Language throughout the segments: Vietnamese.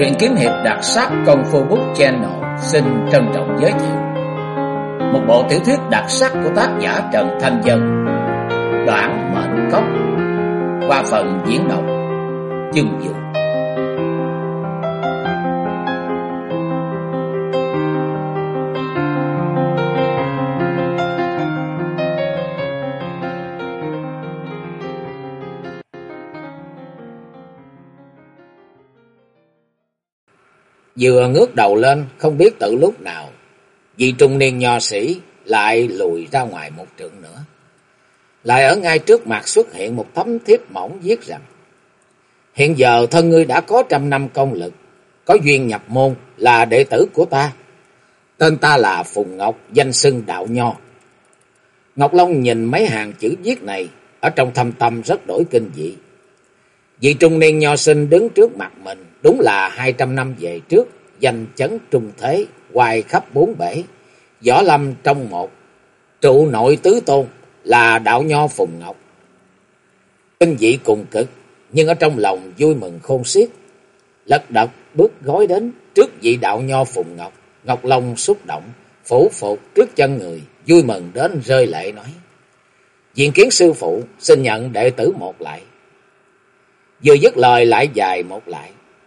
Truyện kiếm hiệp đặc sắc Công Phu Book Channel xin trân trọng giới thiệu một bộ tiểu thuyết đặc sắc của tác giả Trần Thanh Dân, Đoạn Mệnh Cốc, qua phần diễn đọc Chương Dụ. Vừa ngước đầu lên, không biết từ lúc nào, vị trung niên nho sĩ lại lùi ra ngoài một trượng nữa. Lại ở ngay trước mặt xuất hiện một tấm thiếp mỏng viết rằng: hiện giờ thân ngươi đã có 100 năm công lực, có duyên nhập môn, là đệ tử của ta. Tên ta là Phùng Ngọc, danh xưng Đạo Nho. Ngọc Long nhìn mấy hàng chữ viết này, ở trong thâm tâm rất đổi kinh dị. Vị trung niên nho sinh đứng trước mặt mình, đúng là 200 năm về trước, danh chấn trung thế, hoài khắp bốn bể, võ lâm trong một, trụ nội tứ tôn, là Đạo Nho Phùng Ngọc. Kinh dị cùng cực, nhưng ở trong lòng vui mừng khôn xiết. Lật đật bước gói đến trước vị Đạo Nho Phùng Ngọc, Ngọc Long xúc động, phủ phục trước chân người, vui mừng đến rơi lệ nói: diện kiến sư phụ, xin nhận đệ tử một lại. Vừa dứt lời lại dài một lại.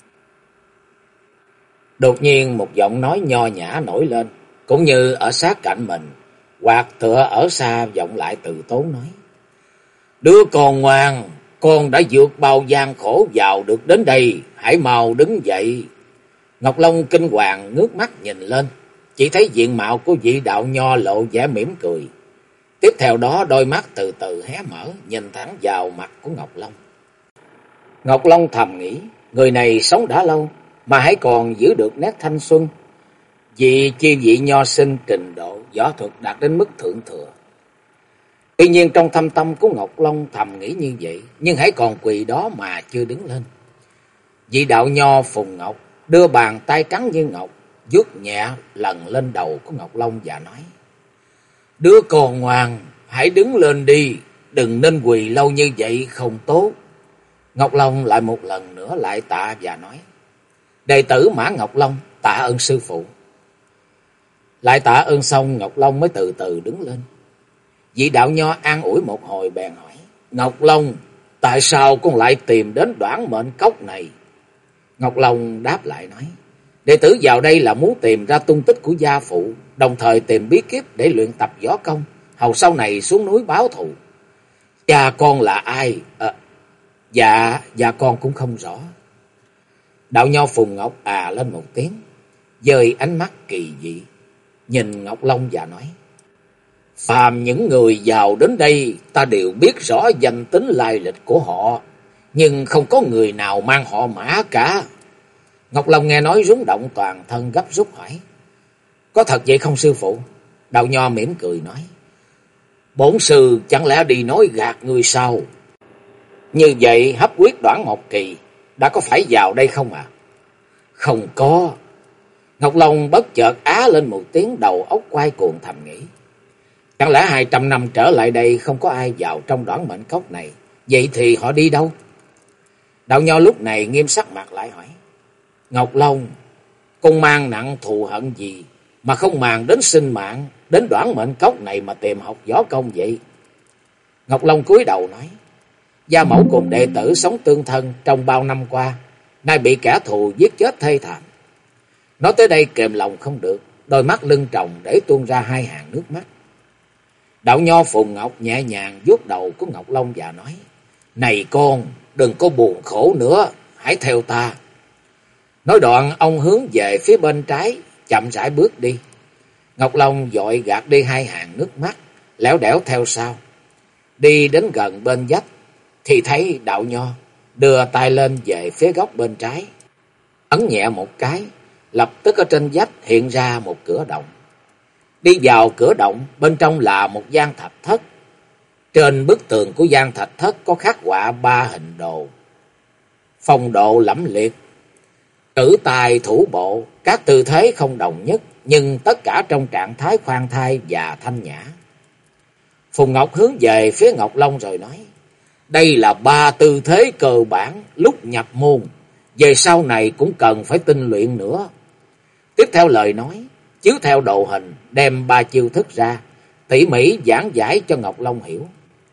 Đột nhiên một giọng nói nho nhã nổi lên, cũng như ở sát cạnh mình, hoặc tựa ở xa vọng lại từ tốn nói: đứa con ngoan, con đã vượt bao gian khổ vào được đến đây, hãy mau đứng dậy. Ngọc Long kinh hoàng ngước mắt nhìn lên, chỉ thấy diện mạo của vị Đạo Nho lộ vẻ mỉm cười. Tiếp theo đó đôi mắt từ từ hé mở, nhìn thẳng vào mặt của Ngọc Long. Ngọc Long thầm nghĩ, người này sống đã lâu mà hãy còn giữ được nét thanh xuân, vì chi vị nho sinh trình độ võ thuật đạt đến mức thượng thừa. Tuy nhiên trong thâm tâm của Ngọc Long thầm nghĩ như vậy, nhưng hãy còn quỳ đó mà chưa đứng lên. Vị Đạo Nho Phùng Ngọc đưa bàn tay trắng như ngọc, vuốt nhẹ lần lên đầu của Ngọc Long và nói: đứa con ngoan, hãy đứng lên đi, đừng nên quỳ lâu như vậy không tốt. Ngọc Long lại một lần nữa lại tạ và nói: đệ tử Mã Ngọc Long tạ ơn sư phụ. Lại tạ ơn xong, Ngọc Long mới từ từ đứng lên. Vị Đạo Nho an ủi một hồi bèn hỏi: Ngọc Long, tại sao con lại tìm đến Đoản Mệnh Cốc này? Ngọc Long đáp lại nói: đệ tử vào đây là muốn tìm ra tung tích của gia phụ, đồng thời tìm bí kíp để luyện tập võ công, hầu sau này xuống núi báo thù. Cha con là ai? Dạ con cũng không rõ. Đạo Nho Phùng Ngọc lên một tiếng, dời ánh mắt kỳ dị nhìn Ngọc Long và nói: phàm những người vào đến đây, ta đều biết rõ danh tính lai lịch của họ, nhưng không có người nào mang họ Mã cả. Ngọc Long nghe nói rúng động toàn thân, gấp rút hỏi: có thật vậy không sư phụ? Đạo Nho mỉm cười nói: bổn sư chẳng lẽ đi nói gạt người sao? Như vậy hấp quyết Đoản Mộc Kỳ đã có phải vào đây không ạ? Không có. Ngọc Long bất chợt á lên một tiếng, đầu óc quay cuồng thầm nghĩ: chẳng lẽ 200 năm trở lại đây không có ai vào trong Đoản Mệnh Cốc này? Vậy thì họ đi đâu? Đạo Nho lúc này nghiêm sắc mặt lại hỏi: Ngọc Long, con mang nặng thù hận gì mà không màng đến sinh mạng, đến Đoản Mệnh Cốc này mà tìm học võ công vậy? Ngọc Long cúi đầu nói: gia mẫu cùng đệ tử sống tương thân trong bao năm qua, nay bị kẻ thù giết chết thê thảm. Nói tới đây kềm lòng không được, đôi mắt lưng tròng để tuôn ra hai hàng nước mắt. Đạo Nho Phùng Ngọc nhẹ nhàng vuốt đầu của Ngọc Long và nói: này con, đừng có buồn khổ nữa, hãy theo ta. Nói đoạn ông hướng về phía bên trái, chậm rãi bước đi. Ngọc Long vội gạt đi hai hàng nước mắt, lẻo đẻo theo sau. Đi đến gần bên vách thì thấy Đạo Nho đưa tay lên về phía góc bên trái, ấn nhẹ một cái, lập tức ở trên vách hiện ra một cửa động. Đi vào cửa động, bên trong là một gian thạch thất. Trên bức tường của gian thạch thất có khắc họa 3 hình đồ, phong độ lẫm liệt, cử tài thủ bộ, các tư thế không đồng nhất, nhưng tất cả trong trạng thái khoan thai và thanh nhã. Phùng Ngọc hướng về phía Ngọc Long rồi nói: đây là 3 tư thế cơ bản lúc nhập môn, về sau này cũng cần phải tinh luyện nữa. Tiếp theo lời nói, chiếu theo đồ hình, đem 3 chiêu thức ra, tỉ mỉ giảng giải cho Ngọc Long hiểu.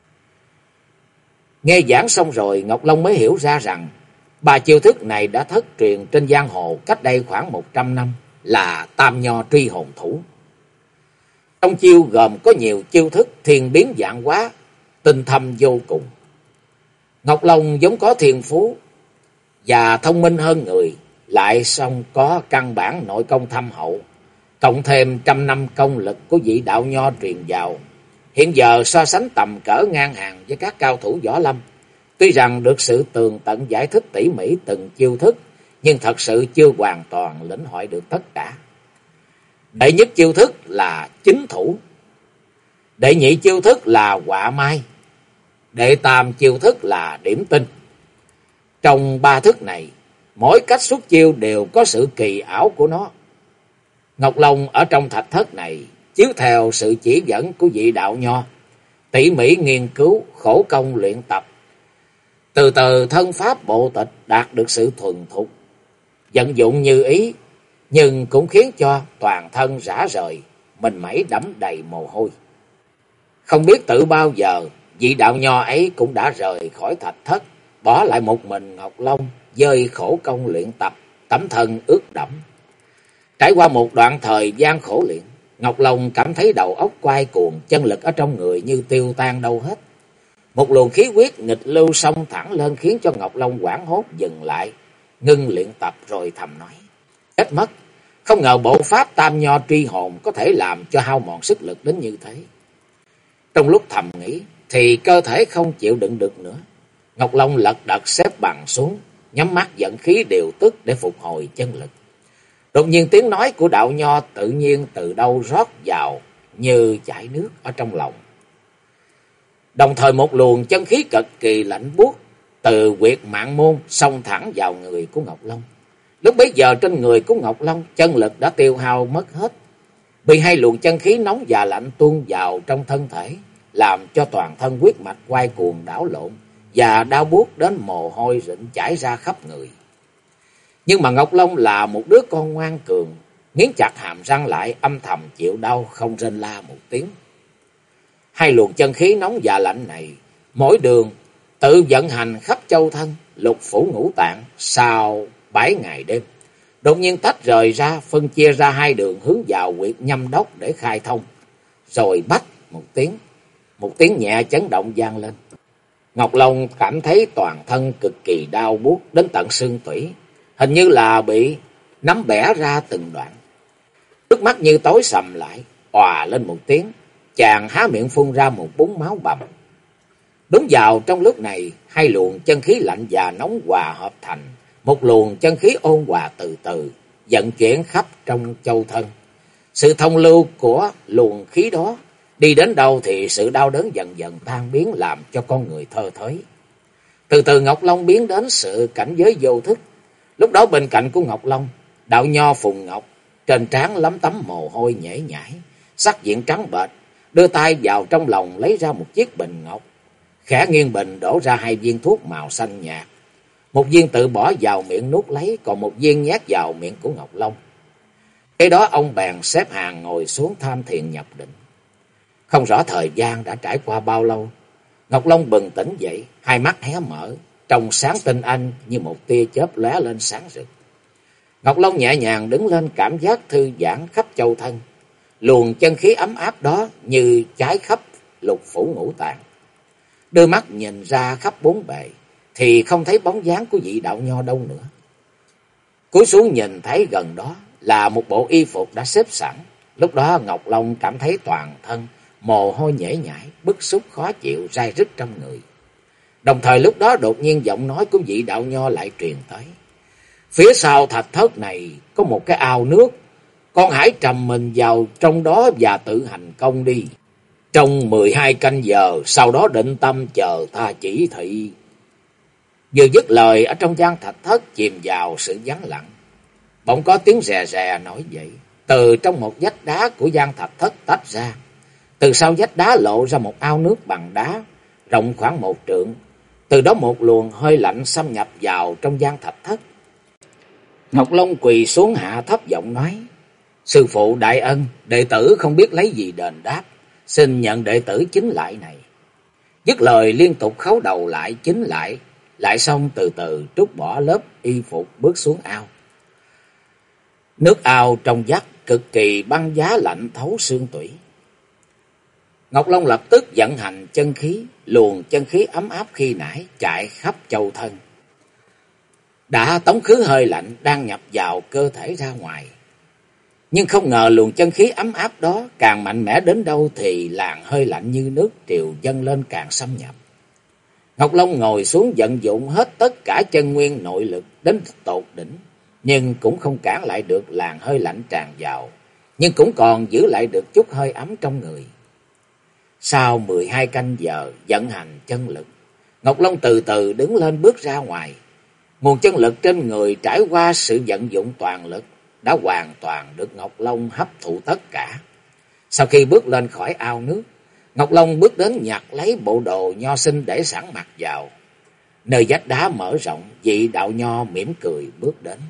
Nghe giảng xong rồi, Ngọc Long mới hiểu ra rằng 3 chiêu thức này đã thất truyền trên giang hồ cách đây khoảng 100 năm, là Tam Nho Truy Hồn Thủ. Trong chiêu gồm có nhiều chiêu thức thiên biến vạn hóa, tinh thâm vô cùng. Ngọc Long vốn có thiên phú và thông minh hơn người, lại song có căn bản nội công thâm hậu, cộng thêm trăm năm công lực của vị đạo nho truyền vào, hiện giờ so sánh tầm cỡ ngang hàng với các cao thủ võ lâm. Tuy rằng được sự tường tận giải thích tỉ mỉ từng chiêu thức, nhưng thật sự chưa hoàn toàn lĩnh hội được tất cả. Đệ nhất chiêu thức là chính thủ, đệ nhị chiêu thức là họa mai, đệ tam chiêu thức là điểm tinh. Trong 3 thức này, mỗi cách xuất chiêu đều có sự kỳ ảo của nó. Ngọc Long ở trong thạch thất này, chiếu theo sự chỉ dẫn của vị đạo nho, tỉ mỉ nghiên cứu, khổ công luyện tập, từ từ thân pháp bộ tịch đạt được sự thuần thục, vận dụng như ý, nhưng cũng khiến cho toàn thân rã rời, mình mẩy đẫm đầy mồ hôi. Không biết từ bao giờ, vị đạo nho ấy cũng đã rời khỏi thạch thất, bỏ lại một mình Ngọc Long dơi khổ công luyện tập, tấm thân ướt đẫm. Trải qua một đoạn thời gian khổ luyện, Ngọc Long cảm thấy đầu óc quay cuồng, chân lực ở trong người như tiêu tan đâu hết. Một luồng khí huyết nghịch lưu xông thẳng lên, khiến cho Ngọc Long hoảng hốt dừng lại, ngưng luyện tập rồi thầm nói: chết mất, không ngờ bộ pháp Tam Nho Truy Hồn có thể làm cho hao mòn sức lực đến như thế. Trong lúc thầm nghĩ thì cơ thể không chịu đựng được nữa, Ngọc Long lật đật xếp bằng xuống, nhắm mắt dẫn khí điều tức để phục hồi chân lực. Đột nhiên tiếng nói của đạo nho tự nhiên từ đâu rót vào như chảy nước ở trong lòng. Đồng thời một luồng chân khí cực kỳ lạnh buốt từ huyệt mạng môn xông thẳng vào người của Ngọc Long. Lúc bấy giờ trên người của Ngọc Long, chân lực đã tiêu hao mất hết, bị 2 luồng chân khí nóng và lạnh tuôn vào trong thân thể, làm cho toàn thân huyết mạch quay cuồng đảo lộn và đau buốt đến mồ hôi rịn chảy ra khắp người. Nhưng mà Ngọc Long là một đứa con ngoan cường, nghiến chặt hàm răng lại, âm thầm chịu đau, không rên la một tiếng. 2 luồng chân khí nóng và lạnh này, mỗi đường tự vận hành khắp châu thân, lục phủ ngũ tạng sau 7 ngày đêm, đột nhiên tách rời ra, phân chia ra 2 đường hướng vào huyệt nhâm đốc để khai thông. Rồi bách một tiếng nhẹ chấn động vang lên. Ngọc Long cảm thấy toàn thân cực kỳ đau buốt đến tận xương tủy, hình như là bị nắm bẻ ra từng đoạn. Trước mắt như tối sầm lại, òa lên một tiếng, chàng há miệng phun ra một búng máu bầm. Đúng vào trong lúc này, 2 luồng chân khí lạnh và nóng hòa hợp thành một luồng chân khí ôn hòa từ từ vận chuyển khắp trong châu thân. Sự thông lưu của luồng khí đó đi đến đâu thì sự đau đớn dần dần tan biến, làm cho con người thơ thới. Từ từ Ngọc Long biến đến sự cảnh giới vô thức. Lúc đó bên cạnh của Ngọc Long, đạo nho Phùng Ngọc, trên trán lấm tấm mồ hôi nhễ nhãi, sắc diện trắng bệch, đưa tay vào trong lòng lấy ra một chiếc bình ngọc, khẽ nghiêng bình đổ ra 2 viên thuốc màu xanh nhạt. Một viên tự bỏ vào miệng nuốt lấy, còn một viên nhét vào miệng của Ngọc Long. Cái đó ông bèn xếp hàng ngồi xuống tham thiền nhập định. Không rõ thời gian đã trải qua bao lâu, Ngọc Long bừng tỉnh dậy, 2 mắt hé mở, trong sáng tinh anh như một tia chớp lóe lên sáng rực. Ngọc Long nhẹ nhàng đứng lên, cảm giác thư giãn khắp châu thân. Luồng chân khí ấm áp đó như cháy khắp lục phủ ngũ tạng. Đưa mắt nhìn ra khắp 4 bề thì không thấy bóng dáng của vị đạo nho đâu nữa. Cúi xuống nhìn thấy gần đó là một bộ y phục đã xếp sẵn. Lúc đó Ngọc Long cảm thấy toàn thân mồ hôi nhễ nhại, bức xúc khó chịu rai rứt trong người. Đồng thời lúc đó đột nhiên giọng nói của vị đạo nho lại truyền tới: phía sau thạch thất này có một cái ao nước, con hãy trầm mình vào trong đó và tự hành công đi. Trong 12 canh giờ, sau đó định tâm chờ ta chỉ thị. Vừa dứt lời, ở trong gian thạch thất chìm vào sự vắng lặng. Bỗng có tiếng rè rè nổi dậy, từ trong một vách đá của gian thạch thất tách ra. Từ sau vách đá lộ ra một ao nước bằng đá, rộng khoảng 1 trượng. Từ đó một luồng hơi lạnh xâm nhập vào trong gian thạch thất, Ngọc Long quỳ xuống hạ thấp giọng nói: Sư phụ đại ân, đệ tử không biết lấy gì đền đáp, xin nhận đệ tử chính lại này. Dứt lời liên tục khấu đầu lại chính lại xong từ từ trút bỏ lớp y phục bước xuống ao. Nước ao trong vắt cực kỳ băng giá lạnh thấu xương tủy. Ngọc Long lập tức vận hành chân khí, luồng chân khí ấm áp khi nãy chạy khắp châu thân, đã tống khứ hơi lạnh đang nhập vào cơ thể ra ngoài. Nhưng không ngờ luồng chân khí ấm áp đó càng mạnh mẽ đến đâu thì làn hơi lạnh như nước triều dâng lên càng xâm nhập. Ngọc Long ngồi xuống vận dụng hết tất cả chân nguyên nội lực đến tột đỉnh, nhưng cũng không cản lại được làn hơi lạnh tràn vào, nhưng cũng còn giữ lại được chút hơi ấm trong người. Sau 12 canh giờ vận hành chân lực, Ngọc Long từ từ đứng lên bước ra ngoài. Nguồn chân lực trên người trải qua sự vận dụng toàn lực đã hoàn toàn được Ngọc Long hấp thụ tất cả. Sau khi bước lên khỏi ao nước, Ngọc Long bước đến nhặt lấy bộ đồ nho sinh để sẵn mặc vào. Nơi vách đá mở rộng, vị đạo nho mỉm cười bước đến.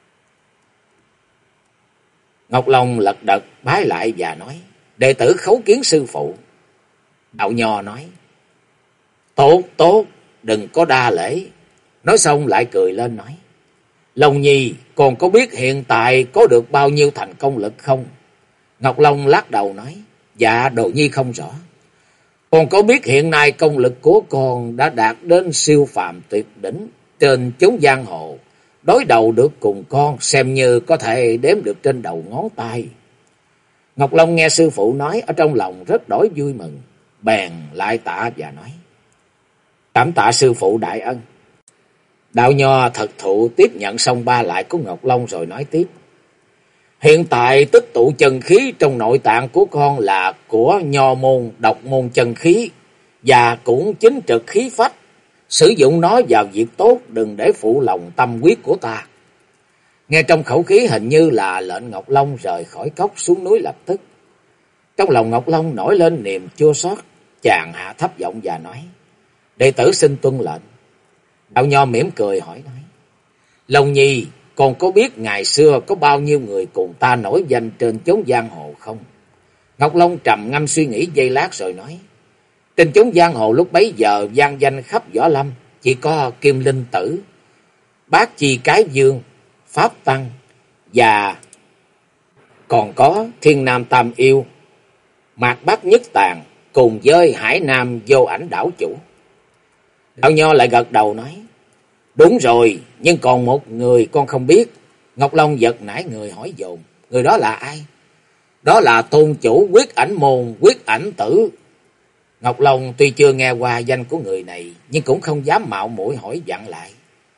Ngọc Long lật đật bái lại và nói: Đệ tử khấu kiến sư phụ. Đạo nho nói: Tốt, tốt, đừng có đa lễ. Nói xong lại cười lên nói: Long Nhi, còn có biết hiện tại có được bao nhiêu thành công lực không? Ngọc Long lắc đầu nói: Dạ, đồ nhi không rõ. Còn có biết hiện nay công lực của con đã đạt đến siêu phàm tuyệt đỉnh trên chốn giang hồ, đối đầu được cùng con xem như có thể đếm được trên đầu ngón tay. Ngọc Long nghe sư phụ nói ở trong lòng rất đổi vui mừng, bèn lại tạ và nói: Cảm tạ sư phụ đại ân. Đạo nho thật thụ tiếp nhận xong ba lại của Ngọc Long rồi nói tiếp: Hiện tại tích tụ chân khí trong nội tạng của con là của nho môn độc môn chân khí, và cũng chính trực khí phách. Sử dụng nó vào việc tốt, đừng để phụ lòng tâm quyết của ta. Nghe trong khẩu khí hình như là lệnh Ngọc Long rời khỏi cốc xuống núi lập tức. Trong lòng Ngọc Long nổi lên niềm chua xót, chàng hạ thấp giọng và nói: Đệ tử xin tuân lệnh. Đạo nho mỉm cười hỏi nói: Long Nhi, còn có biết ngày xưa có bao nhiêu người cùng ta nổi danh trên chốn giang hồ không? Ngọc Long trầm ngâm suy nghĩ giây lát rồi nói: Trên chốn giang hồ lúc bấy giờ vang danh khắp võ lâm chỉ có Kim Linh Tử, Bát Chi Cái Dương, Pháp Tăng, và còn có Thiên Nam Tam Yêu, Mạc Bắc Nhất Tàng cùng với Hải Nam Vô Ảnh đảo chủ. Đạo nho lại gật đầu nói: Đúng rồi, nhưng còn một người con không biết. Ngọc Long giật nảy người hỏi dồn: Người đó là ai? Đó là tôn chủ Quyết Ảnh môn Quyết Ảnh Tử. Ngọc Long tuy chưa nghe qua danh của người này, nhưng cũng không dám mạo muội hỏi dặn lại.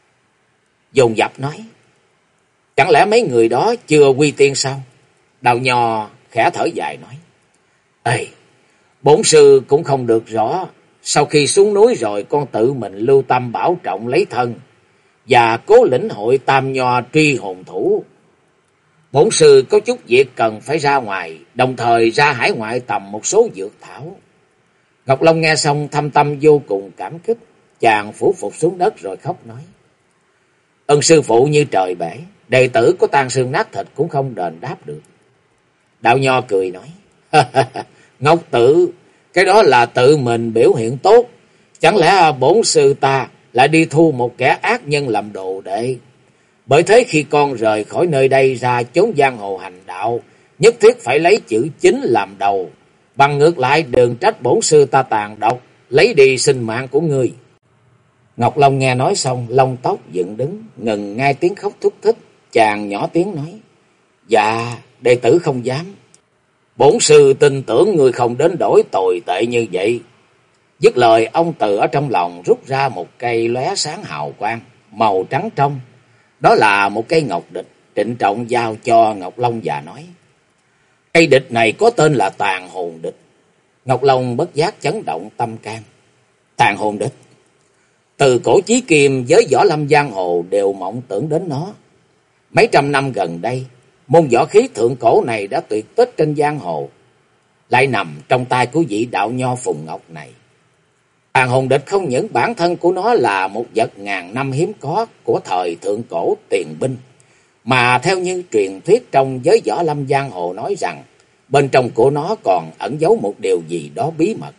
Dồn dập nói: Chẳng lẽ mấy người đó chưa quy tiên sao? Đạo nho khẽ thở dài nói: Ê, bổn sư cũng không được rõ. Sau khi xuống núi rồi, con tự mình lưu tâm bảo trọng lấy thân và cố lĩnh hội tam nho truy hồn thủ. Bổn sư có chút việc cần phải ra ngoài, đồng thời ra hải ngoại tầm một số dược thảo. Ngọc Long nghe xong thâm tâm vô cùng cảm kích, chàng phủ phục xuống đất rồi khóc nói: Ơn sư phụ như trời bể, đệ tử có tan xương nát thịt cũng không đền đáp được. Đạo nho cười nói: Ngọc Tử, cái đó là tự mình biểu hiện tốt, chẳng lẽ bổn sư ta lại đi thu một kẻ ác nhân làm đồ đệ? Bởi thế khi con rời khỏi nơi đây ra chốn giang hồ hành đạo, nhất thiết phải lấy chữ chính làm đầu, bằng ngược lại đừng trách bổn sư ta tàn độc, lấy đi sinh mạng của ngươi. Ngọc Long nghe nói xong, lông tóc dựng đứng, ngừng ngay tiếng khóc thúc thích, chàng nhỏ tiếng nói: Dạ, đệ tử không dám. Bổn sư tin tưởng ngươi không đến đổi tồi tệ như vậy. Dứt lời, ông từ ở trong lòng rút ra một cây lóe sáng hào quang, màu trắng trong. Đó là một cây ngọc địch, trịnh trọng giao cho Ngọc Long và nói: Cây địch này có tên là Tàn Hồn Địch. Ngọc Long bất giác chấn động tâm can. Tàn Hồn Địch, từ cổ chí kim với võ lâm giang hồ đều mộng tưởng đến nó. Mấy trăm năm gần đây, môn võ khí thượng cổ này đã tuyệt tích trên giang hồ, lại nằm trong tay của vị đạo nho Phùng Ngọc này. Tàn Hồn Địch không những bản thân của nó là một vật ngàn năm hiếm có của thời thượng cổ tiền binh, Mà theo như truyền thuyết trong giới võ lâm giang hồ nói rằng, bên trong của nó còn ẩn giấu một điều gì đó bí mật.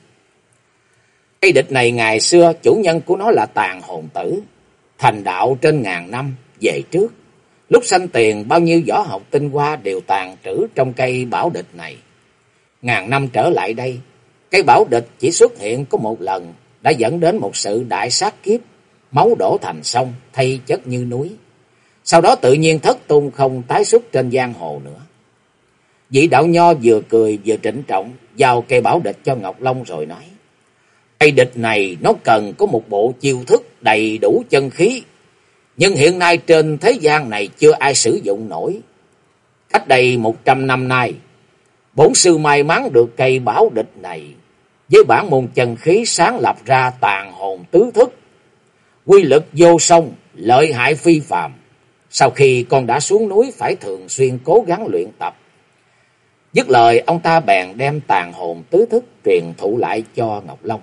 Cây địch này ngày xưa chủ nhân của nó là Tàn Hồn Tử, thành đạo trên ngàn năm về trước. Lúc sanh tiền bao nhiêu võ học tinh hoa đều tàn trữ trong cây bảo địch này. Ngàn năm trở lại đây, cây bảo địch chỉ xuất hiện có một lần đã dẫn đến một sự đại sát kiếp, máu đổ thành sông, thay chất như núi. Sau đó tự nhiên thất tung không tái xuất trên giang hồ nữa. Vị đạo nho vừa cười vừa trịnh trọng giao cây bảo địch cho Ngọc Long rồi nói: cây địch này nó cần có một bộ chiêu thức đầy đủ chân khí, nhưng hiện nay trên thế gian này chưa ai sử dụng nổi. Cách đây 100 năm nay, bổn sư may mắn được cây bảo địch này với bản môn chân khí sáng lập ra Tàn Hồn Tứ Thức, quy lực vô song, lợi hại phi phàm. Sau khi con đã xuống núi phải thường xuyên cố gắng luyện tập. Dứt lời, ông ta bèn đem Tàn Hồn Tứ Thức truyền thụ lại cho Ngọc Long.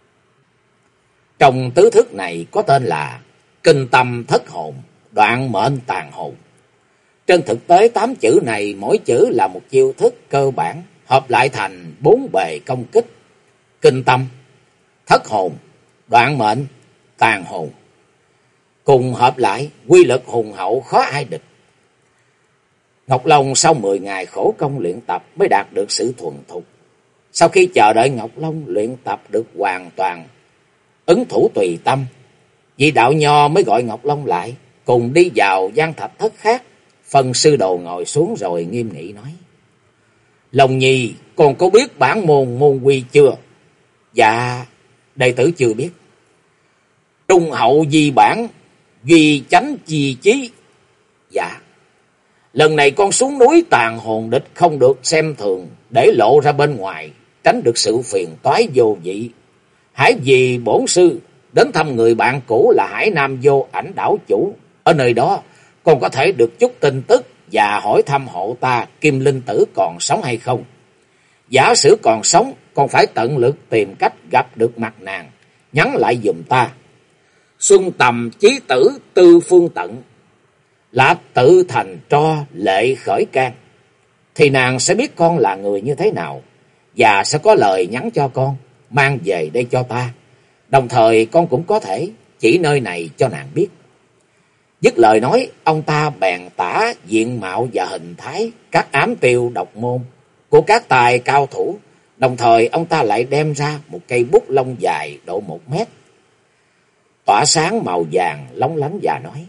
Trong tứ thức này có tên là Kinh Tâm Thất Hồn, Đoạn Mệnh Tàn Hồn. Trên thực tế 8 chữ này mỗi chữ là một chiêu thức cơ bản, hợp lại thành 4 bề công kích: Kinh Tâm, Thất Hồn, Đoạn Mệnh, Tàn Hồn. Cùng hợp lại, quy lực hùng hậu khó ai địch. Ngọc Long sau 10 ngày khổ công luyện tập mới đạt được sự thuần thục. Sau khi chờ đợi Ngọc Long luyện tập được hoàn toàn, ứng thủ tùy tâm, vị đạo nho mới gọi Ngọc Long lại, cùng đi vào gian thạch thất khác. Phân sư đồ ngồi xuống rồi nghiêm nghị nói: Long Nhi, con có biết bản môn môn quy chưa? Dạ, đệ tử chưa biết. Trung hậu di bản, duy chánh chi chí. Dạ. Lần này con xuống núi Tàn Hồn địch không được xem thường, để lộ ra bên ngoài, tránh được sự phiền toái vô vị. Hãy vì bổn sư đến thăm người bạn cũ là Hải Nam Vô Ảnh đảo chủ. Ở nơi đó con có thể được chút tin tức và hỏi thăm hộ ta Kim Linh Tử còn sống hay không. Giả sử còn sống, con phải tận lực tìm cách gặp được mặt nàng, nhắn lại giùm ta: Xuân tầm chí tử tư phương tận, lạ tự thành tro lệ khởi can. Thì nàng sẽ biết con là người như thế nào, và sẽ có lời nhắn cho con mang về đây cho ta. Đồng thời con cũng có thể chỉ nơi này cho nàng biết. Dứt lời nói, ông ta bèn tả diện mạo và hình thái các ám tiêu độc môn của các tài cao thủ. Đồng thời ông ta lại đem ra một cây bút lông dài độ 1 mét, tỏa sáng màu vàng lóng lánh, và nói: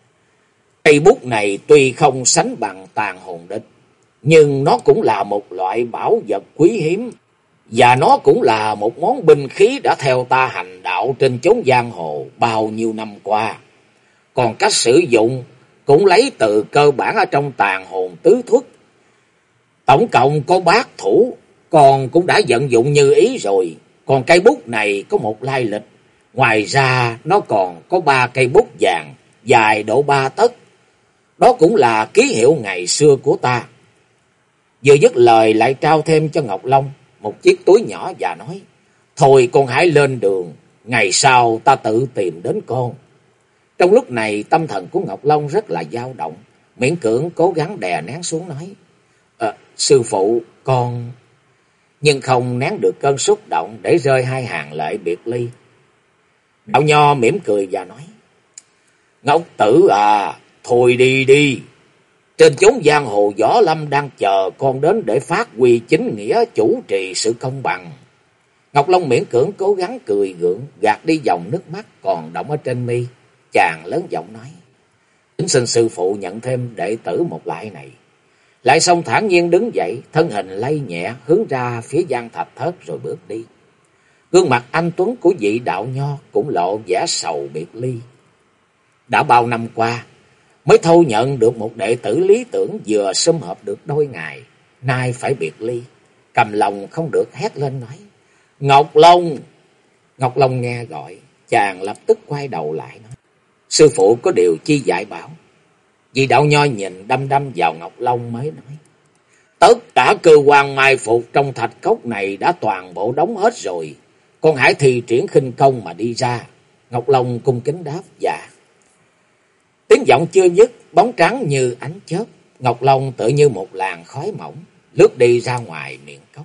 Cây bút này tuy không sánh bằng Tàn Hồn địch, nhưng nó cũng là một loại bảo vật quý hiếm, và nó cũng là một món binh khí đã theo ta hành đạo trên chốn giang hồ bao nhiêu năm qua. Còn cách sử dụng cũng lấy từ cơ bản ở trong Tàn Hồn Tứ Thức. Tổng cộng có 8 thủ, con cũng đã vận dụng như ý rồi. Còn cây bút này có một lai lịch. Ngoài ra nó còn có 3 cây bút vàng dài độ 3 tấc. Đó cũng là ký hiệu ngày xưa của ta. Vừa dứt lời lại trao thêm cho Ngọc Long một chiếc túi nhỏ và nói: Thôi con hãy lên đường, ngày sau ta tự tìm đến con. Trong lúc này tâm thần của Ngọc Long rất là dao động, miễn cưỡng cố gắng đè nén xuống nói: Sư phụ, con... Nhưng không nén được cơn xúc động để rơi 2 hàng lệ biệt ly. Đạo nho mỉm cười và nói: Ngọc tử à, thôi đi đi. Trên chốn giang hồ võ lâm đang chờ con đến để phát huy chính nghĩa, chủ trì sự công bằng. Ngọc Long miễn cưỡng cố gắng cười gượng, gạt đi dòng nước mắt còn đọng ở trên mi. Chàng lớn giọng nói: Kính xin sư phụ nhận thêm đệ tử một lại này. Lại xong thản nhiên đứng dậy, thân hình lay nhẹ hướng ra phía gian thạch thất rồi bước đi. Gương mặt anh tuấn của vị đạo nho cũng lộ vẻ sầu biệt ly. Đã bao năm qua mới thâu nhận được một đệ tử lý tưởng vừa sum họp được đôi ngày, nay phải biệt ly, cầm lòng không được hét lên nói: Ngọc Long! Ngọc Long nghe gọi, chàng lập tức quay đầu lại nói: Sư phụ có điều chi dạy bảo? Vị đạo nho nhìn đăm đăm vào Ngọc Long mới nói: Tất cả cơ quan mai phục trong thạch cốc này đã toàn bộ đóng hết rồi, con hãy thi triển khinh công mà đi ra. Ngọc Long cung kính đáp: Dạ. Tiếng giọng chưa dứt, bóng trắng như ánh chớp, Ngọc Long tự như một làn khói mỏng, lướt đi ra ngoài miệng cốc.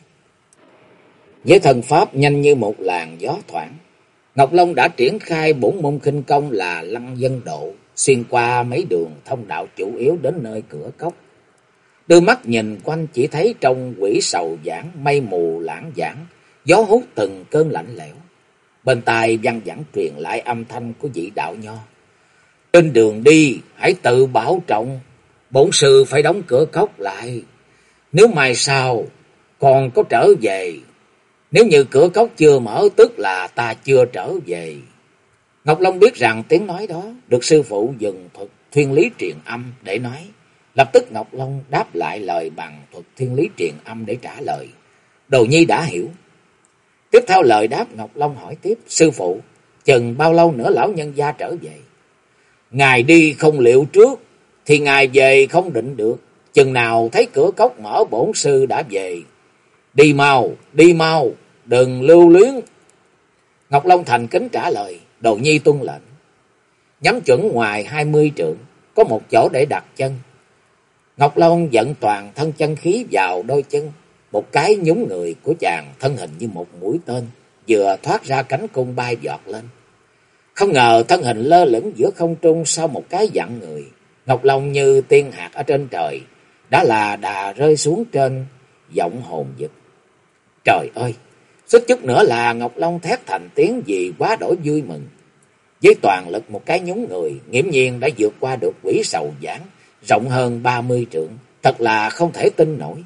Với thân pháp nhanh như một làn gió thoảng, Ngọc Long đã triển khai bổn môn khinh công là Lăng Vân Độ, xuyên qua mấy đường thông đạo chủ yếu đến nơi cửa cốc. Đưa mắt nhìn quanh chỉ thấy trong quỷ sầu giảng, mây mù lãng giảng, gió hút từng cơn lạnh lẽo. Bên tai văng vẳng truyền lại âm thanh của vị đạo nho: trên đường đi hãy tự bảo trọng, bổn sư phải đóng cửa cốc lại. Nếu mai sau còn có trở về, nếu như cửa cốc chưa mở tức là ta chưa trở về. Ngọc Long biết rằng tiếng nói đó được sư phụ dùng thuật thiên lý truyền âm để nói. Lập tức Ngọc Long đáp lại lời bằng thuật thiên lý truyền âm để trả lời. Đồ nhi đã hiểu. Tiếp theo lời đáp, Ngọc Long hỏi tiếp: sư phụ, chừng bao lâu nữa lão nhân gia trở về? Ngài đi không liệu trước thì ngài về không định được. Chừng nào thấy cửa cốc mở bổn sư đã về. Đi mau, đừng lưu luyến. Ngọc Long thành kính trả lời: đồ nhi tuân lệnh. Nhắm chuẩn ngoài 20 trượng, có một chỗ để đặt chân. Ngọc Long dẫn toàn thân chân khí vào đôi chân. Một cái nhúng người của chàng thân hình như một mũi tên, vừa thoát ra cánh cung bay giọt lên. Không ngờ thân hình lơ lửng giữa không trung sau một cái dặn người. Ngọc Long như tiên hạt ở trên trời, đã là đà rơi xuống trên giọng hồn vực. Trời ơi! Suýt chút nữa là Ngọc Long thét thành tiếng vì quá đổi vui mừng. Với toàn lực một cái nhúng người, nghiễm nhiên đã vượt qua được quỷ sầu giảng, rộng hơn 30 trượng, thật là không thể tin nổi.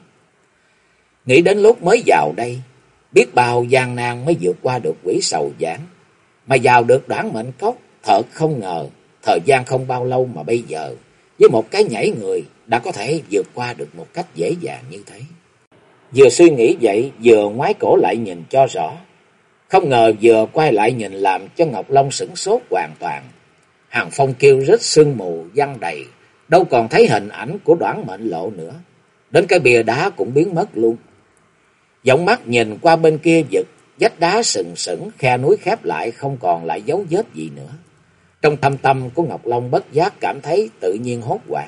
Nghĩ đến lúc mới vào đây, biết bao gian nan mới vượt qua được quỷ sầu giảng, mà vào được Đoản Mệnh Cốc, thật không ngờ, thời gian không bao lâu mà bây giờ, với một cái nhảy người, đã có thể vượt qua được một cách dễ dàng như thế. Vừa suy nghĩ vậy, vừa ngoái cổ lại nhìn cho rõ. Không ngờ vừa quay lại nhìn làm cho Ngọc Long sửng sốt hoàn toàn. Hàng phong kêu rít, sương mù giăng đầy, đâu còn thấy hình ảnh của Đoản Mệnh Lộ nữa. Đến cái bìa đá cũng biến mất luôn. Dõng mắt nhìn qua bên kia vực, vách đá sừng sững, khe núi khép lại, không còn lại dấu vết gì nữa. Trong thâm tâm của Ngọc Long bất giác cảm thấy tự nhiên hốt hoảng.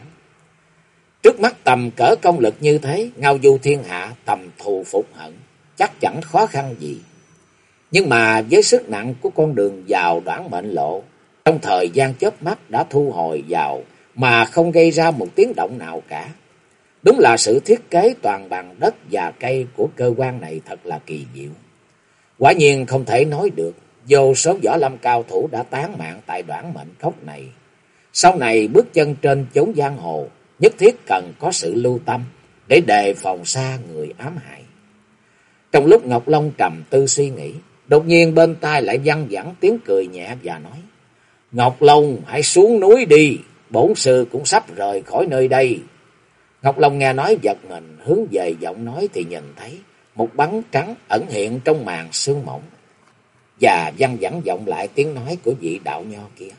Trước mắt tầm cỡ công lực như thế, ngao du thiên hạ, tầm thù phục hận, chắc chẳng khó khăn gì. Nhưng mà với sức nặng của con đường vào Đoản Mệnh Lộ, trong thời gian chớp mắt đã thu hồi vào mà không gây ra một tiếng động nào cả. Đúng là sự thiết kế toàn bằng đất và cây của cơ quan này thật là kỳ diệu. Quả nhiên không thể nói được, vô số võ lâm cao thủ đã tán mạng tại Đoản Mệnh Cốc này. Sau này bước chân trên chốn giang hồ, nhất thiết cần có sự lưu tâm để đề phòng xa người ám hại. Trong lúc Ngọc Long trầm tư suy nghĩ, đột nhiên bên tai lại văng vẳng tiếng cười nhẹ và nói: Ngọc Long, hãy xuống núi đi, bổn sư cũng sắp rời khỏi nơi đây. Ngọc Long nghe nói giật mình, hướng về giọng nói thì nhìn thấy một bắn trắng ẩn hiện trong màn sương mỏng, và văng vẳng vọng lại tiếng nói của vị đạo nho kia: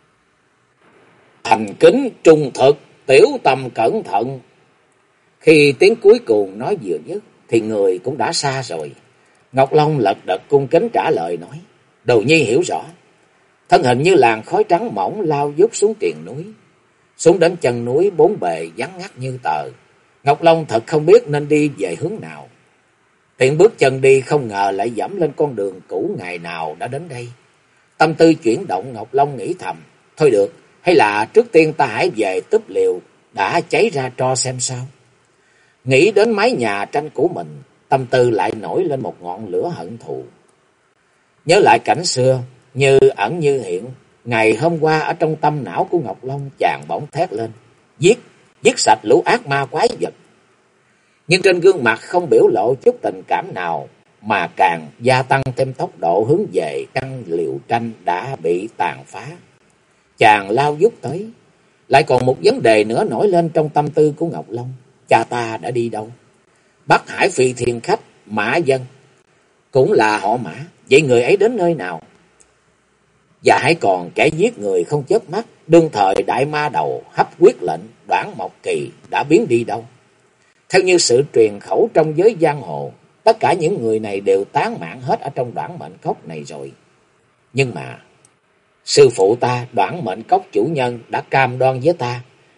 thành kính trung thực, tiểu tâm cẩn thận. Khi tiếng cuối cùng nói vừa dứt thì người cũng đã xa rồi. Ngọc Long lật đật cung kính trả lời nói: đồ nhi hiểu rõ. Thân hình như làn khói trắng mỏng lao vút xuống triền núi. Xuống đến chân núi, bốn bề vắng ngắt như tờ. Ngọc Long thật không biết nên đi về hướng nào. Tiện bước chân đi, không ngờ lại dẫm lên con đường cũ ngày nào đã đến đây. Tâm tư chuyển động, Ngọc Long nghĩ thầm: thôi được, hay là trước tiên ta hãy về túp liều đã cháy ra tro xem sao. Nghĩ đến mái nhà tranh của mình, tâm tư lại nổi lên một ngọn lửa hận thù. Nhớ lại cảnh xưa như ẩn như hiện, ngày hôm qua ở trong tâm não của Ngọc Long, chàng bỗng thét lên: giết sạch lũ ác ma quái vật. Nhưng trên gương mặt không biểu lộ chút tình cảm nào, mà càng gia tăng thêm tốc độ hướng về căn liều tranh đã bị tàn phá. Chàng lao vút tới. Lại còn một vấn đề nữa nổi lên trong tâm tư của Ngọc Long: cha ta đã đi đâu? Bắc Hải Phi Thiên Khách Mã Dân cũng là họ Mã, vậy người ấy đến nơi nào? Và hãy còn kẻ giết người không chớp mắt đương thời đại ma đầu hấp quyết lệnh Đoản Mộc Kỳ đã biến đi đâu? Theo như sự truyền khẩu trong giới giang hồ, tất cả những người này đều tán mạng hết ở trong Đoản Mệnh Cốc này rồi. Nhưng mà sư phụ ta, Đoản Mệnh Cốc chủ nhân, đã cam đoan với ta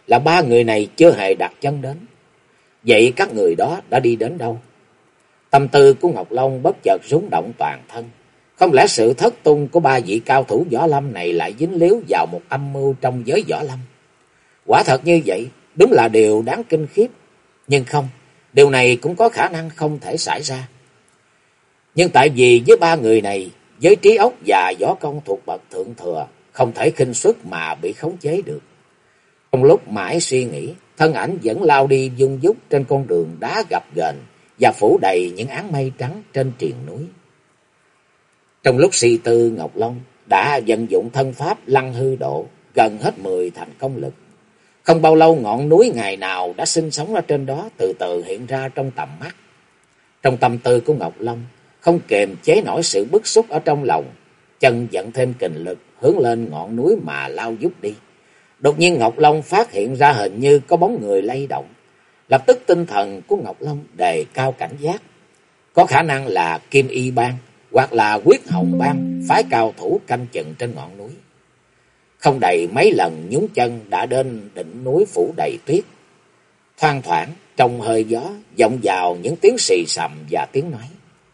là ba người này chưa hề đặt chân đến. Vậy các người đó đã đi đến đâu? Tâm tư của Ngọc Long bất chợt rúng động toàn thân. Không lẽ sự thất tung của ba vị cao thủ võ lâm này lại dính líu vào một âm mưu trong giới võ lâm? Quả thật như vậy, đúng là điều đáng kinh khiếp. Nhưng không, điều này cũng có khả năng không thể xảy ra. Nhưng tại vì với ba người này, với trí óc và võ công thuộc bậc thượng thừa, không thể khinh suất mà bị khống chế được. Trong lúc mãi suy nghĩ, thân ảnh vẫn lao đi vung vút trên con đường đá gập ghềnh và phủ đầy những áng mây trắng trên triền núi. Trong lúc suy tư, Ngọc Long đã vận dụng thân pháp Lăng Hư Độ, gần hết 10 thành công lực. Không bao lâu, ngọn núi ngày nào đã sinh sống ở trên đó từ từ hiện ra trong tầm mắt. Trong tâm tư của Ngọc Long không kềm chế nổi sự bức xúc ở trong lòng, chân vận thêm kình lực hướng lên ngọn núi mà lao vút đi. Đột nhiên Ngọc Long phát hiện ra hình như có bóng người lay động. Lập tức tinh thần của Ngọc Long đề cao cảnh giác. Có khả năng là Kim Y Bang hoặc là Quyết Hồng Bang phái cao thủ canh chừng trên ngọn núi. Không đầy mấy lần nhúng chân đã đến đỉnh núi phủ đầy tuyết. Thoang thoảng trong hơi gió vọng vào những tiếng xì xầm và tiếng nói: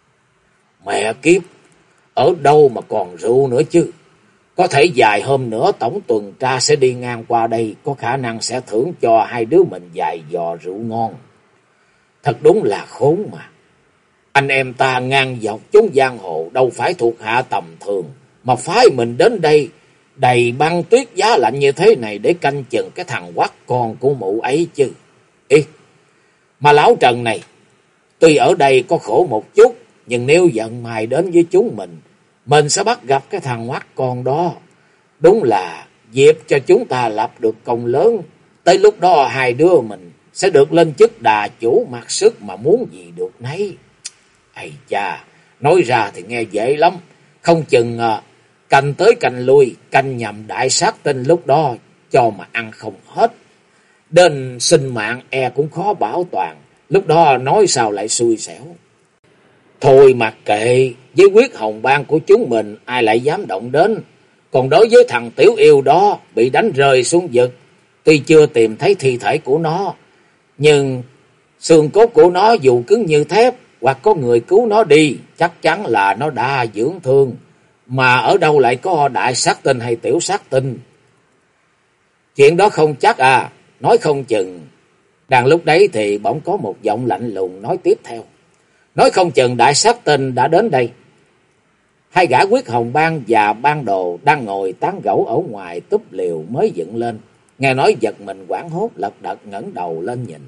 Mẹ kiếp, ở đâu mà còn rượu nữa chứ? Có thể vài hôm nữa tổng tuần tra sẽ đi ngang qua đây, có khả năng sẽ thưởng cho hai đứa mình vài giò rượu ngon. Thật đúng là khốn mà. Anh em ta ngang dọc chốn giang hồ đâu phải thuộc hạ tầm thường, mà phái mình đến đây đầy băng tuyết giá lạnh như thế này để canh chừng cái thằng quắt con của mụ ấy chứ. Ý, mà lão Trần này, tuy ở đây có khổ một chút, nhưng nếu giận mài đến với chúng mình sẽ bắt gặp cái thằng quắt con đó. Đúng là dịp cho chúng ta lập được công lớn. Tới lúc đó hai đứa mình sẽ được lên chức đà chủ, mặc sức mà muốn gì được nấy. Ây cha, nói ra thì nghe dễ lắm. Không chừng canh tới canh lui, canh nhầm đại sát tinh lúc đó cho mà ăn không hết. Đến sinh mạng e cũng khó bảo toàn. Lúc đó nói sao lại xui xẻo. Thôi mặc kệ, với Quyết Hồng Bang của chúng mình ai lại dám động đến. Còn đối với thằng tiểu yêu đó bị đánh rơi xuống vực, tuy chưa tìm thấy thi thể của nó, nhưng xương cốt của nó dù cứng như thép, hoặc có người cứu nó đi, chắc chắn là nó đã dưỡng thương. Mà ở đâu lại có đại sát tinh hay tiểu sát tinh? Chuyện đó không chắc à, nói không chừng. Đang lúc đấy thì bỗng có một giọng lạnh lùng nói tiếp theo: Nói không chừng đại sát tinh đã đến đây. Hai gã Quyết Hồng Bang và ban đồ đang ngồi tán gẫu ở ngoài túp liều mới dựng lên, nghe nói giật mình hoảng hốt, lật đật ngẩng đầu lên nhìn.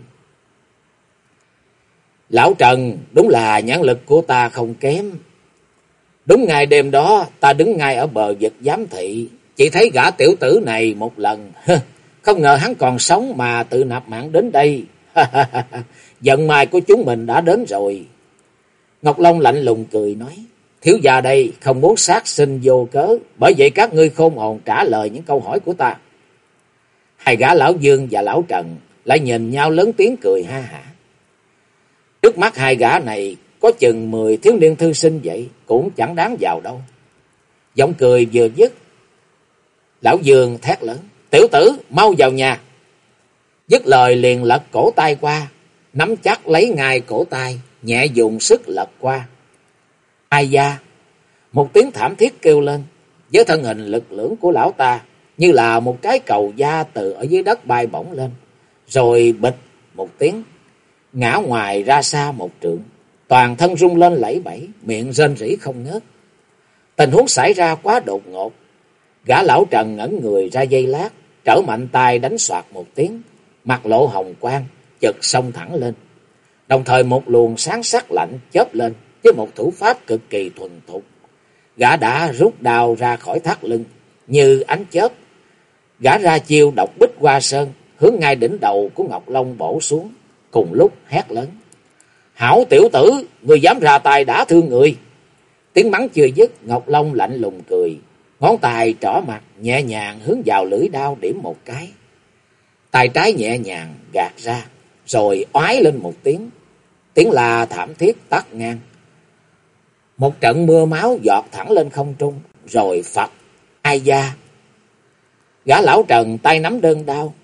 Lão Trần, đúng là nhãn lực của ta không kém. Đúng ngày đêm đó ta đứng ngay ở bờ vực giám thị, chỉ thấy gã tiểu tử này một lần. Không ngờ hắn còn sống mà tự nạp mạng đến đây. Vận may của chúng mình đã đến rồi. Ngọc Long lạnh lùng cười nói: Thiếu gia đây không muốn sát sinh vô cớ, bởi vậy các ngươi khôn ổn trả lời những câu hỏi của ta. Hai gã lão Dương và lão Trần lại nhìn nhau lớn tiếng cười ha hả. Trước mắt hai gã này có chừng 10 thiếu niên thư sinh vậy, cũng chẳng đáng vào đâu. Giọng cười vừa dứt, lão Dương thét lớn: Tiểu tử, mau vào nhà! Dứt lời liền lật cổ tay qua, nắm chắc lấy ngay cổ tay, nhẹ dùng sức lật qua. Ai da! Một tiếng thảm thiết kêu lên, với thân hình lực lưỡng của lão ta như là một cái cầu da từ ở dưới đất bay bổng lên, rồi bịch một tiếng ngã ngoài ra xa một trượng, toàn thân rung lên lẫy bẫy, miệng rên rỉ không ngớt. Tình huống xảy ra quá đột ngột, gã lão Trần ngẩn người ra giây lát, trở mạnh tay đánh soạt một tiếng, mặt lộ hồng quang, chợt xông thẳng lên. Đồng thời một luồng sáng sắc lạnh chớp lên với một thủ pháp cực kỳ thuần thục. Gã đã rút đao ra khỏi thắt lưng, như ánh chớp, gã ra chiêu độc bích hoa sơn, hướng ngay đỉnh đầu của Ngọc Long bổ xuống, cùng lúc hét lớn: Hảo tiểu tử, ngươi dám ra tay đã thương người! Tiếng mắng chưa dứt, Ngọc Long lạnh lùng cười, ngón tay trỏ mặt nhẹ nhàng hướng vào lưỡi đao điểm một cái. Tay trái nhẹ nhàng gạt ra, rồi oái lên một tiếng, tiếng la thảm thiết tắt ngang. Một trận mưa máu giọt thẳng lên không trung, rồi phập, ai da! Gã lão Trần tay nắm đơn đao,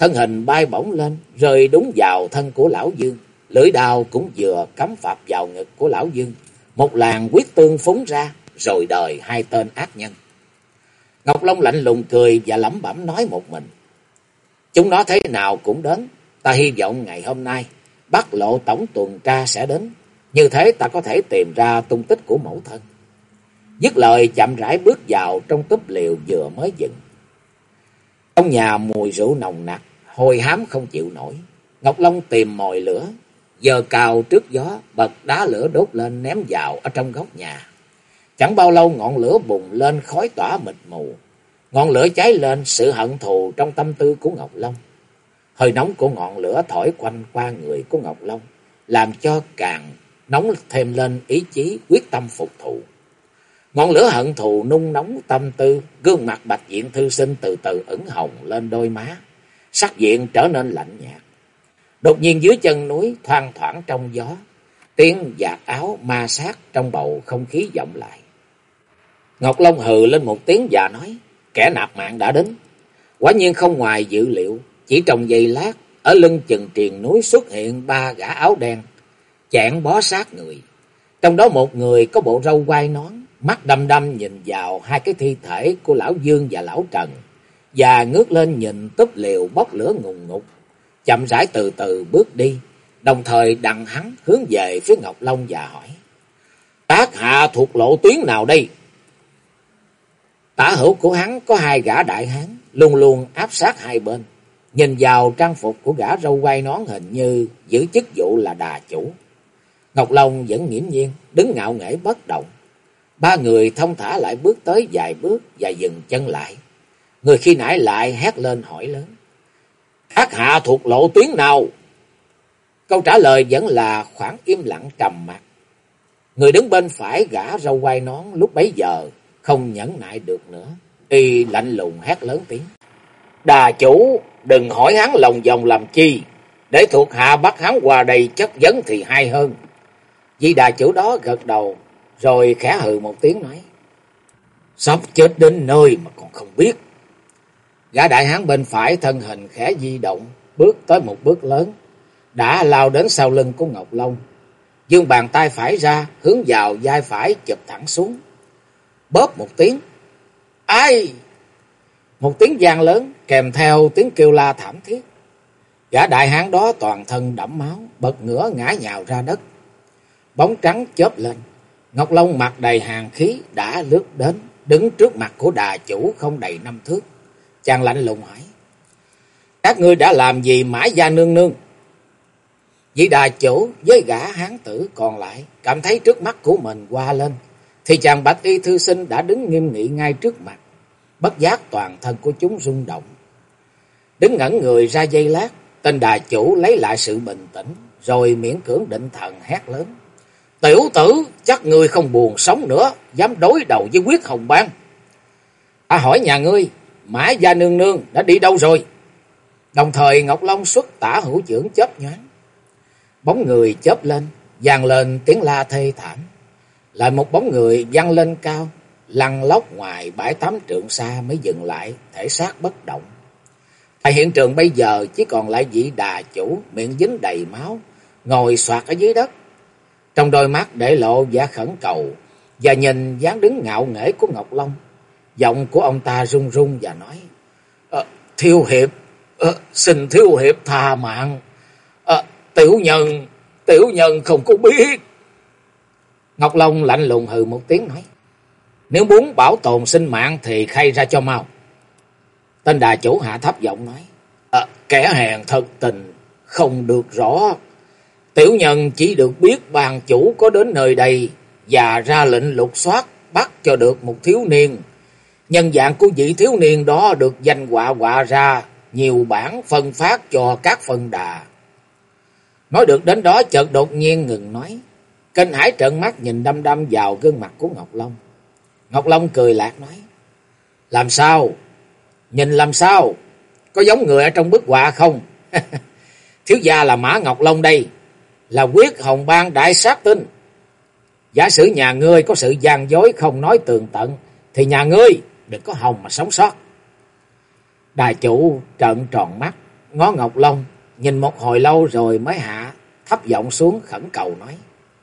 thân hình bay bổng lên, rơi đúng vào thân của lão Dương. Lưỡi đao cũng vừa cắm phập vào ngực của lão Dương. Một làn huyết tương phúng ra, rồi đời hai tên ác nhân. Ngọc Long lạnh lùng cười và lẩm bẩm nói một mình: chúng nó thế nào cũng đến. Ta hy vọng ngày hôm nay Bắc Lộ tổng tuần tra sẽ đến. Như thế ta có thể tìm ra tung tích của mẫu thân. Dứt lời chậm rãi bước vào trong túp liều vừa mới dựng. Trong nhà mùi rượu nồng nặc, hôi hám không chịu nổi. Ngọc Long tìm mồi lửa, giơ cao trước gió, bật đá lửa đốt lên ném vào ở trong góc nhà. Chẳng bao lâu ngọn lửa bùng lên, khói tỏa mịt mù. Ngọn lửa cháy lên sự hận thù trong tâm tư của Ngọc Long. Hơi nóng của ngọn lửa thổi quanh qua người của Ngọc Long, làm cho càng nóng thêm lên ý chí quyết tâm phục thù. Ngọn lửa hận thù nung nóng tâm tư, gương mặt Bạch Diện thư sinh từ từ ửng hồng lên đôi má, sắc diện trở nên lạnh nhạt. Đột nhiên dưới chân núi thoang thoảng trong gió, tiếng giạt áo ma sát trong bầu không khí vọng lại. Ngọc Long hừ lên một tiếng và nói: kẻ nạp mạng đã đến. Quả nhiên không ngoài dự liệu, chỉ trong giây lát, ở lưng chừng triền núi xuất hiện ba gã áo đen, chạng bó sát người. Trong đó một người có bộ râu quai nón, mắt đăm đăm nhìn vào hai cái thi thể của lão Dương và lão Trần, và ngước lên nhìn túp liều bốc lửa ngùn ngụt, chậm rãi từ từ bước đi, đồng thời đằng hắn hướng về phía Ngọc Long và hỏi: tác hạ thuộc lộ tuyến nào đây? Tả hữu của hắn có hai gã đại hán luôn luôn áp sát hai bên. Nhìn vào trang phục của gã râu quai nón hình như giữ chức vụ là đà chủ. Ngọc Long vẫn nghiễm nhiên đứng ngạo nghễ bất động. Ba người thông thả lại bước tới vài bước và dừng chân lại. Người khi nãy lại hét lên hỏi lớn: các hạ thuộc lộ tuyến nào? Câu trả lời vẫn là khoảng im lặng trầm mặc. Người đứng bên phải gã râu quai nón lúc bấy giờ không nhẫn nại được nữa, y lạnh lùng hét lớn tiếng: đà chủ, đừng hỏi hắn lòng vòng làm chi, để thuộc hạ bắt hắn qua đây chất vấn thì hay hơn. Vị đà chủ đó gật đầu, rồi khẽ hừ một tiếng nói: sắp chết đến nơi mà còn không biết. Gã đại hán bên phải thân hình khẽ di động, bước tới một bước lớn, đã lao đến sau lưng của Ngọc Long, giương bàn tay phải ra hướng vào vai phải chụp thẳng xuống. Bóp một tiếng, ai! Một tiếng vang lớn kèm theo tiếng kêu la thảm thiết. Gã đại hán đó toàn thân đẫm máu, bật ngửa ngã nhào ra đất. Bóng trắng chớp lên, Ngọc Long mặt đầy hàn khí đã lướt đến, đứng trước mặt của đà chủ không đầy 5 thước. Chàng lạnh lùng hỏi: các ngươi đã làm gì Mã gia nương nương? Vị đà chủ với gã hán tử còn lại cảm thấy trước mắt của mình qua lên, thì chàng bạch y thư sinh đã đứng nghiêm nghị ngay trước mặt. Bất giác toàn thân của chúng rung động. Đứng ngẩn người ra giây lát, tên đà chủ lấy lại sự bình tĩnh, rồi miễn cưỡng định thần hét lớn: tiểu tử, chắc ngươi không buồn sống nữa, dám đối đầu với Quyết Hồng Bang. Ta hỏi nhà ngươi, Mã gia nương nương đã đi đâu rồi? Đồng thời Ngọc Long xuất tả hữu chưởng chớp nhoáng. Bóng người chớp lên, vang lên tiếng la thê thảm. Lại một bóng người văng lên cao, lăn lóc ngoài 7-8 trượng xa mới dừng lại, thể xác bất động. Tại hiện trường bây giờ chỉ còn lại vị đà chủ miệng dính đầy máu, ngồi xoạc ở dưới đất. Trong đôi mắt để lộ vẻ khẩn cầu, và nhìn dáng đứng ngạo nghễ của Ngọc Long. Giọng của ông ta run run và nói: thiếu hiệp, xin thiếu hiệp tha mạng. Tiểu nhân không có biết. Ngọc Long lạnh lùng hừ một tiếng nói: nếu muốn bảo tồn sinh mạng thì khai ra cho mau. Tên đà chủ hạ thấp giọng nói: kẻ hèn thật tình không được rõ. Tiểu nhân chỉ được biết bàn chủ có đến nơi đây và ra lệnh lục soát bắt cho được một thiếu niên. Nhân dạng của vị thiếu niên đó được danh họa ra nhiều bản phân phát cho các phân đà. Nói được đến đó chợt đột nhiên ngừng nói, kinh hãi trợn mắt nhìn đăm đăm vào gương mặt của Ngọc Long. Ngọc Long cười lạc nói: làm sao? Nhìn làm sao? Có giống người ở trong bức họa không? Thiếu gia là Mã Ngọc Long đây, là Quyết Hồng Bang đại sát tinh. Giả sử nhà ngươi có sự gian dối không nói tường tận, thì nhà ngươi đừng có hòng mà sống sót. Đài chủ trợn tròn mắt, ngó Ngọc Long, nhìn một hồi lâu rồi mới hạ thấp giọng xuống khẩn cầu nói: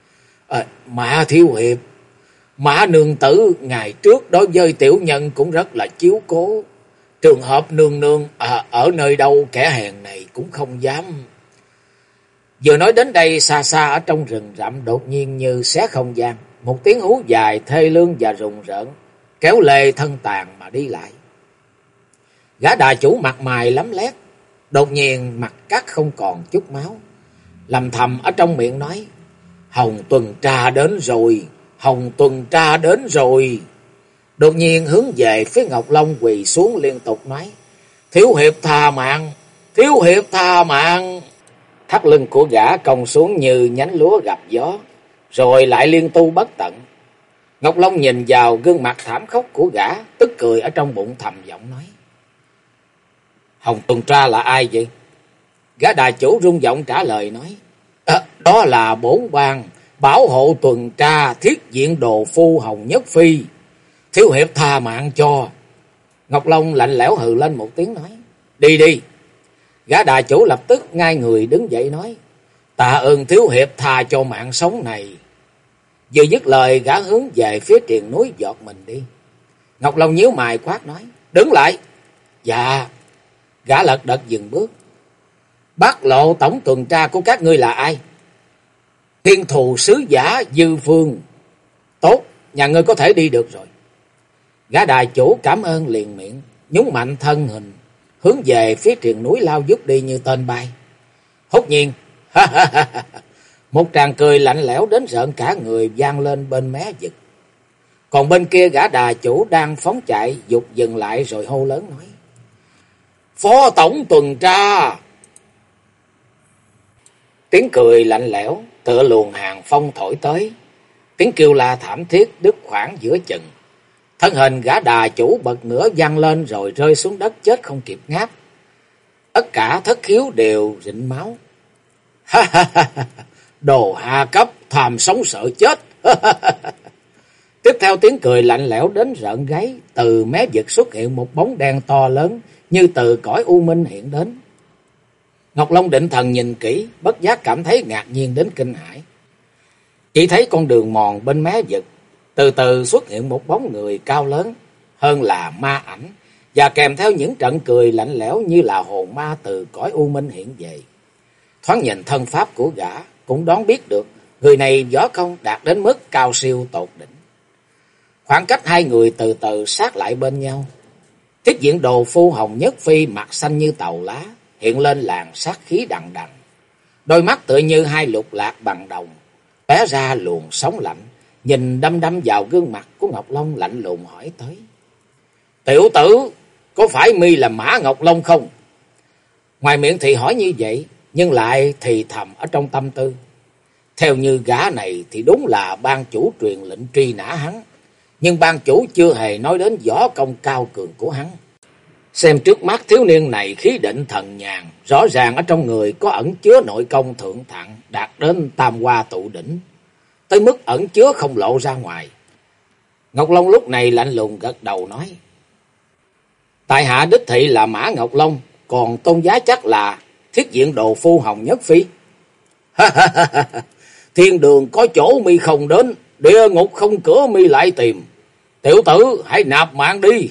Mã thiếu hiệp, Mã nương tử ngày trước đối với tiểu nhân cũng rất là chiếu cố. Trường hợp nương nương ở nơi đâu kẻ hèn này cũng không dám. Vừa nói đến đây, xa xa ở trong rừng rậm đột nhiên như xé không gian, một tiếng hú dài thê lương và rùng rợn kéo lê thân tàn mà đi lại. Gã đà chủ mặt mày lấm lét, đột nhiên mặt cắt không còn chút máu, lầm thầm ở trong miệng nói: Hồng tuần tra đến rồi, Hồng tuần tra đến rồi. Đột nhiên hướng về phía Ngọc Long quỳ xuống liên tục nói: Thiếu hiệp tha mạng, thiếu hiệp tha mạng. Thắt lưng của gã cong xuống như nhánh lúa gặp gió, rồi lại liên tu bất tận. Ngọc Long nhìn vào gương mặt thảm khốc của gã, tức cười ở trong bụng thầm giọng nói: Hồng tuần tra là ai vậy? Gã đà chủ rung giọng trả lời nói: Đó là bổn bang bảo hộ tuần tra thiết diện đồ phu Hồng Nhất Phi. Thiếu hiệp tha mạng cho. Ngọc Long lạnh lẽo hừ lên một tiếng nói: Đi đi. Gã đà chủ lập tức ngay người đứng dậy nói: Tạ ơn thiếu hiệp tha cho mạng sống này. Vừa dứt lời, gã hướng về phía triền núi giọt mình đi. Ngọc Long nhíu mày quát nói: Đứng lại. Dạ. Gã lật đật dừng bước. Bác lộ tổng tuần tra của các ngươi là ai? Thiên thù sứ giả Dư Phương. Tốt, nhà ngươi có thể đi được rồi. Gã đà chủ cảm ơn liền miệng, nhún mạnh thân hình, hướng về phía triền núi lao vút đi như tên bay. Hốt nhiên, một tràng cười lạnh lẽo đến rợn cả người vang lên bên mé vực. Còn bên kia gã đà chủ đang phóng chạy, giục dừng lại rồi hô lớn nói: Phó tổng tuần tra. Tiếng cười lạnh lẽo tựa luồng hàng phong thổi tới, tiếng kêu la thảm thiết đứt khoảng giữa chừng. Thân hình gã đà chủ bật nửa văng lên rồi rơi xuống đất chết không kịp ngáp. Tất cả thất khiếu đều rịn máu. Đồ hạ cấp tham sống sợ chết. Tiếp theo tiếng cười lạnh lẽo đến rợn gáy, từ mé vực xuất hiện một bóng đen to lớn như từ cõi u minh hiện đến. Ngọc Long định thần nhìn kỹ, bất giác cảm thấy ngạc nhiên đến kinh hãi. Chỉ thấy con đường mòn bên mé vực từ từ xuất hiện một bóng người cao lớn hơn là ma ảnh, và kèm theo những trận cười lạnh lẽo như là hồn ma từ cõi u minh hiện về. Thoáng nhìn thân pháp của gã cũng đoán biết được người này võ công đạt đến mức cao siêu tột đỉnh. Khoảng cách hai người từ từ sát lại bên nhau. Thiết diện đồ phu Hồng Nhất Phi mặt xanh như tàu lá, hiện lên làn sát khí đằng đằng. Đôi mắt tựa như hai lục lạc bằng đồng, tóe ra luồng sóng lạnh, nhìn đăm đăm vào gương mặt của Ngọc Long lạnh lùng hỏi tới: Tiểu tử, có phải mi là Mã Ngọc Long không? Ngoài miệng thì hỏi như vậy, nhưng lại thì thầm ở trong tâm tư: Theo như gã này thì đúng là ban chủ truyền lệnh truy nã hắn, nhưng ban chủ chưa hề nói đến võ công cao cường của hắn. Xem trước mắt thiếu niên này khí định thần nhàn, rõ ràng ở trong người có ẩn chứa nội công thượng thặng đạt đến tam hoa tụ đỉnh, tới mức ẩn chứa không lộ ra ngoài. Ngọc Long lúc này lạnh lùng gật đầu nói: Tại hạ đích thị là Mã Ngọc Long, còn tôn giá chắc là thiết diện đồ phu Hồng Nhất Phi. Thiên đường có chỗ mi không đến, địa ngục không cửa mi lại tìm. Tiểu tử hãy nạp mạng đi.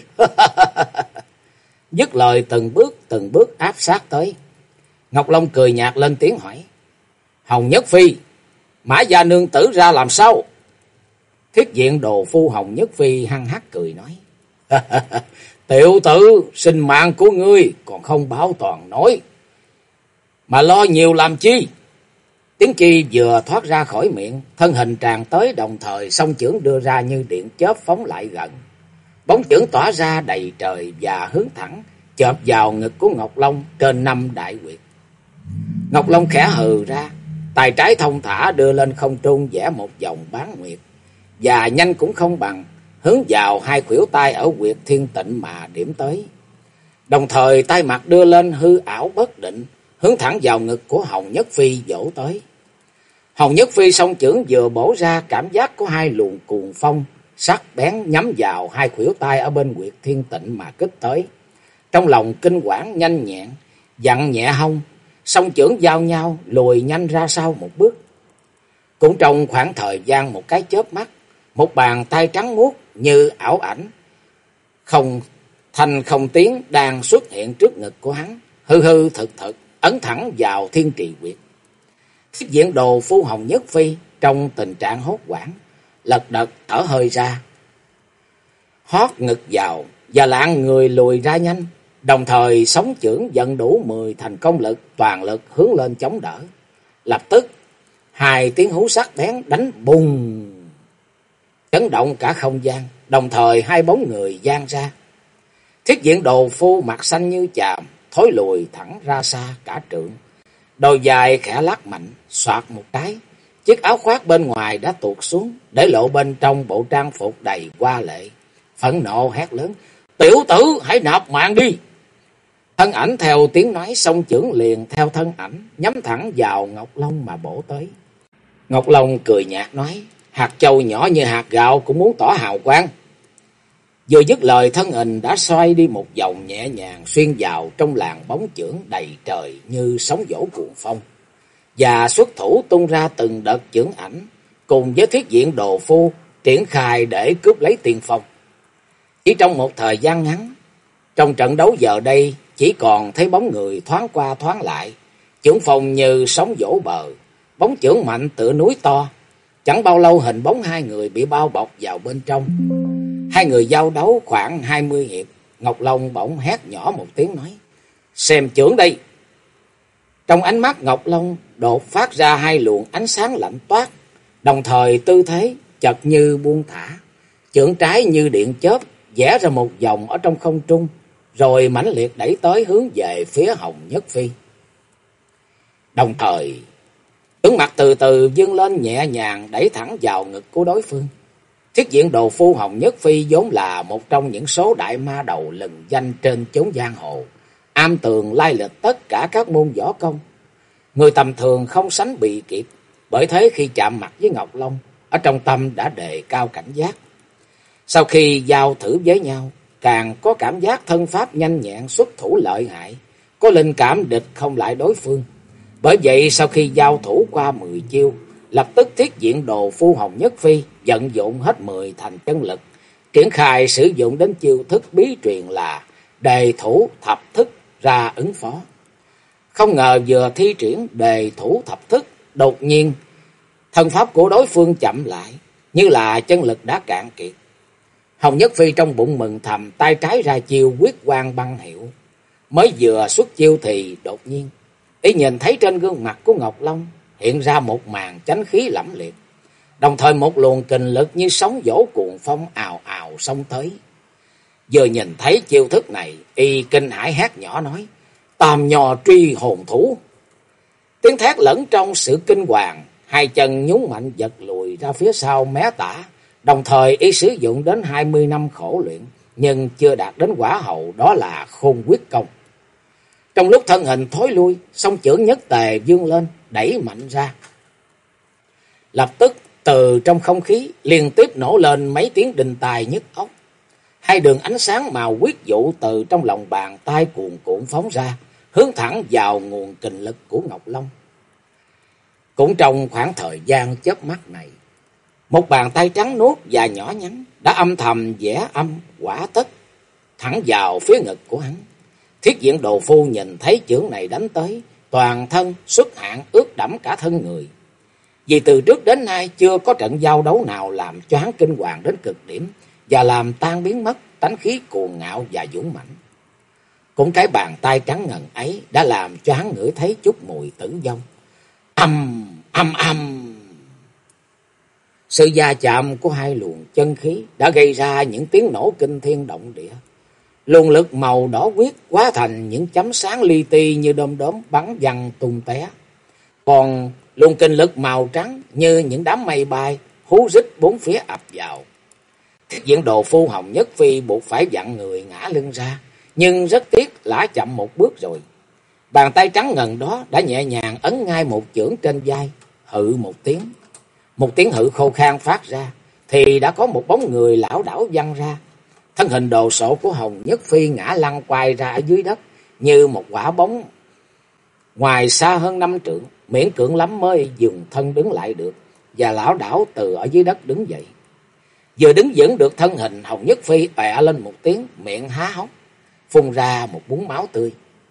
Dứt lời từng bước áp sát tới. Ngọc Long cười nhạt lên tiếng hỏi: Hồng Nhất Phi, Mã gia nương tử ra làm sao? Thiết diện đồ phu Hồng Nhất Phi hăng hắc cười nói: Tiểu tử, sinh mạng của ngươi còn không bảo toàn nổi, mà lo nhiều làm chi? Tiếng chi vừa thoát ra khỏi miệng, thân hình tràn tới, đồng thời song chưởng đưa ra như điện chớp phóng lại gần. Bóng chưởng tỏa ra đầy trời và hướng thẳng chộp vào ngực của Ngọc Long trên 5 đại huyệt. Ngọc Long khẽ hừ ra, tay trái thông thả đưa lên không trung vẽ một vòng bán nguyệt, và nhanh cũng không bằng, hướng vào hai khuỷu tay ở huyệt Thiên Tịnh mà điểm tới. Đồng thời tay mặt đưa lên hư ảo bất định, hướng thẳng vào ngực của Hồng Nhất Phi vỗ tới. Hồng Nhất Phi song chưởng vừa bổ ra, cảm giác có hai luồng cuồng phong sắc bén nhắm vào hai khuỷu tay ở bên huyệt Thiên Tịnh mà kích tới. Trong lòng kinh quản nhanh nhẹn, dặn nhẹ hông, song chưởng giao nhau lùi nhanh ra sau một bước. Cũng trong khoảng thời gian một cái chớp mắt, một bàn tay trắng muốt như ảo ảnh, không thanh không tiếng đang xuất hiện trước ngực của hắn, hư hư thực thực ấn thẳng vào Thiên Trì Quyệt. Thiết diện Đồ Phu Hồng Nhất Phi trong tình trạng hốt hoảng, lật đật thở hơi ra, hót ngực vào và lạng người lùi ra nhanh, đồng thời sóng chưởng vận đủ 10 thành công lực, toàn lực hướng lên chống đỡ. Lập tức, hai tiếng hú sắc bén đánh bùng, chấn động cả không gian, đồng thời hai bóng người giang ra. Thiết diện Đồ Phu mặt xanh như chàm, thối lùi thẳng ra xa cả trượng. Đôi dài khẽ lắc mạnh, xoạt một cái, chiếc áo khoác bên ngoài đã tuột xuống, để lộ bên trong bộ trang phục đầy hoa lệ. Phẫn nộ hét lớn: "Tiểu tử, hãy nạp mạng đi!" Thân ảnh theo tiếng nói, song chưởng liền theo thân ảnh, nhắm thẳng vào Ngọc Long mà bổ tới. Ngọc Long cười nhạt nói: "Hạt châu nhỏ như hạt gạo cũng muốn tỏ hào quang." Vừa dứt lời, thân hình đã xoay đi một vòng nhẹ nhàng xuyên vào trong làn bóng chưởng đầy trời như sóng vỗ cuồng phong, và xuất thủ tung ra từng đợt chưởng ảnh, cùng với thiết diện Đồ Phu triển khai để cướp lấy tiền phong. Chỉ trong một thời gian ngắn, trong trận đấu giờ đây chỉ còn thấy bóng người thoáng qua thoáng lại, chưởng phong như sóng vỗ bờ, bóng chưởng mạnh tựa núi to. Chẳng bao lâu hình bóng hai người bị bao bọc vào bên trong. Hai người giao đấu khoảng 20 hiệp, Ngọc Long bỗng hét nhỏ một tiếng nói: "Xem chưởng đây!" Trong ánh mắt Ngọc Long đột phát ra hai luồng ánh sáng lạnh toát, đồng thời tư thế chợt như buông thả, chưởng trái như điện chớp vẽ ra một vòng ở trong không trung, rồi mãnh liệt đẩy tới hướng về phía Hồng Nhất Phi. Đồng thời, chưởng mặt từ từ vươn lên nhẹ nhàng đẩy thẳng vào ngực của đối phương. Thiết diện Đồ Phu Hồng Nhất Phi vốn là một trong những số đại ma đầu lừng danh trên chốn giang hồ, am tường lai lịch tất cả các môn võ công, người tầm thường không sánh bị kịp. Bởi thế khi chạm mặt với Ngọc Long, ở trong tâm đã đề cao cảnh giác. Sau khi giao thử với nhau, càng có cảm giác thân pháp nhanh nhẹn, xuất thủ lợi hại, có linh cảm địch không lại đối phương. Bởi vậy sau khi giao thủ qua 10 chiêu, lập tức thiết diện Đồ Phu Hồng Nhất Phi vận dụng hết 10 thành chân lực, triển khai sử dụng đến chiêu thức bí truyền là đề thủ thập thức ra ứng phó. Không ngờ vừa thi triển đề thủ thập thức, đột nhiên thân pháp của đối phương chậm lại, như là chân lực đã cạn kiệt. Hồng Nhất Phi trong bụng mừng thầm, tay trái ra chiêu Quyết Quang Băng Hiệu. Mới vừa xuất chiêu thì đột nhiên ý nhìn thấy trên gương mặt của Ngọc Long hiện ra một màn chánh khí lẫm liệt, đồng thời một luồng kình lực như sóng vỗ cuồng phong ào ào xông tới. Vừa nhìn thấy chiêu thức này, y kinh hãi hét nhỏ nói: "Tam Nho Truy Hồn Thủ!" Tiếng thét lẫn trong sự kinh hoàng, hai chân nhún mạnh giật lùi ra phía sau mé tả. Đồng thời y sử dụng đến 20 năm khổ luyện, nhưng chưa đạt đến quả hậu, đó là Khôn Quyết Công. Trong lúc thân hình thối lui, song chưởng nhất tề vươn lên, đẩy mạnh ra. Lập tức từ trong không khí liên tiếp nổ lên mấy tiếng đinh tai nhức óc. Hai đường ánh sáng màu quyết dụ từ trong lòng bàn tay cuồn cuộn phóng ra, hướng thẳng vào nguồn kình lực của Ngọc Long. Cũng trong khoảng thời gian chớp mắt này, một bàn tay trắng nuốt và nhỏ nhắn đã âm thầm vẽ âm quả tất thẳng vào phía ngực của hắn. Thiết diện Đồ Phu nhìn thấy chưởng này đánh tới, toàn thân xuất hạn ướt đẫm cả thân người. Vì từ trước đến nay chưa có trận giao đấu nào làm cho hắn kinh hoàng đến cực điểm và làm tan biến mất tánh khí cuồng ngạo và dũng mãnh. Cũng cái bàn tay trắng ngần ấy đã làm cho hắn ngửi thấy chút mùi tử vong. Âm âm âm. Sự va chạm của hai luồng chân khí đã gây ra những tiếng nổ kinh thiên động địa. Luồng lực màu đỏ quyết hóa thành những chấm sáng li ti như đom đóm bắn văng tung té. Còn luồng kinh lực màu trắng như những đám mây bay hú rít bốn phía ập vào. Thiết diện Đồ Phu Hồng Nhất Phi buộc phải vặn người ngã lưng ra, nhưng rất tiếc lả chậm một bước rồi. Bàn tay trắng ngần đó đã nhẹ nhàng ấn ngay một chưởng trên vai, hự một tiếng. Một tiếng hự khô khan phát ra, thì đã có một bóng người lảo đảo văng ra. Thân hình đồ sộ của Hồng Nhất Phi ngã lăn quay ra ở dưới đất, như một quả bóng ngoài xa hơn 5 trượng, miễn cưỡng lắm mới dùng thân đứng lại được, và lảo đảo từ ở dưới đất đứng dậy. Vừa đứng vững được thân hình, Hồng Nhất Phi ọe lên một tiếng, miệng há hốc, phun ra một búng máu tươi.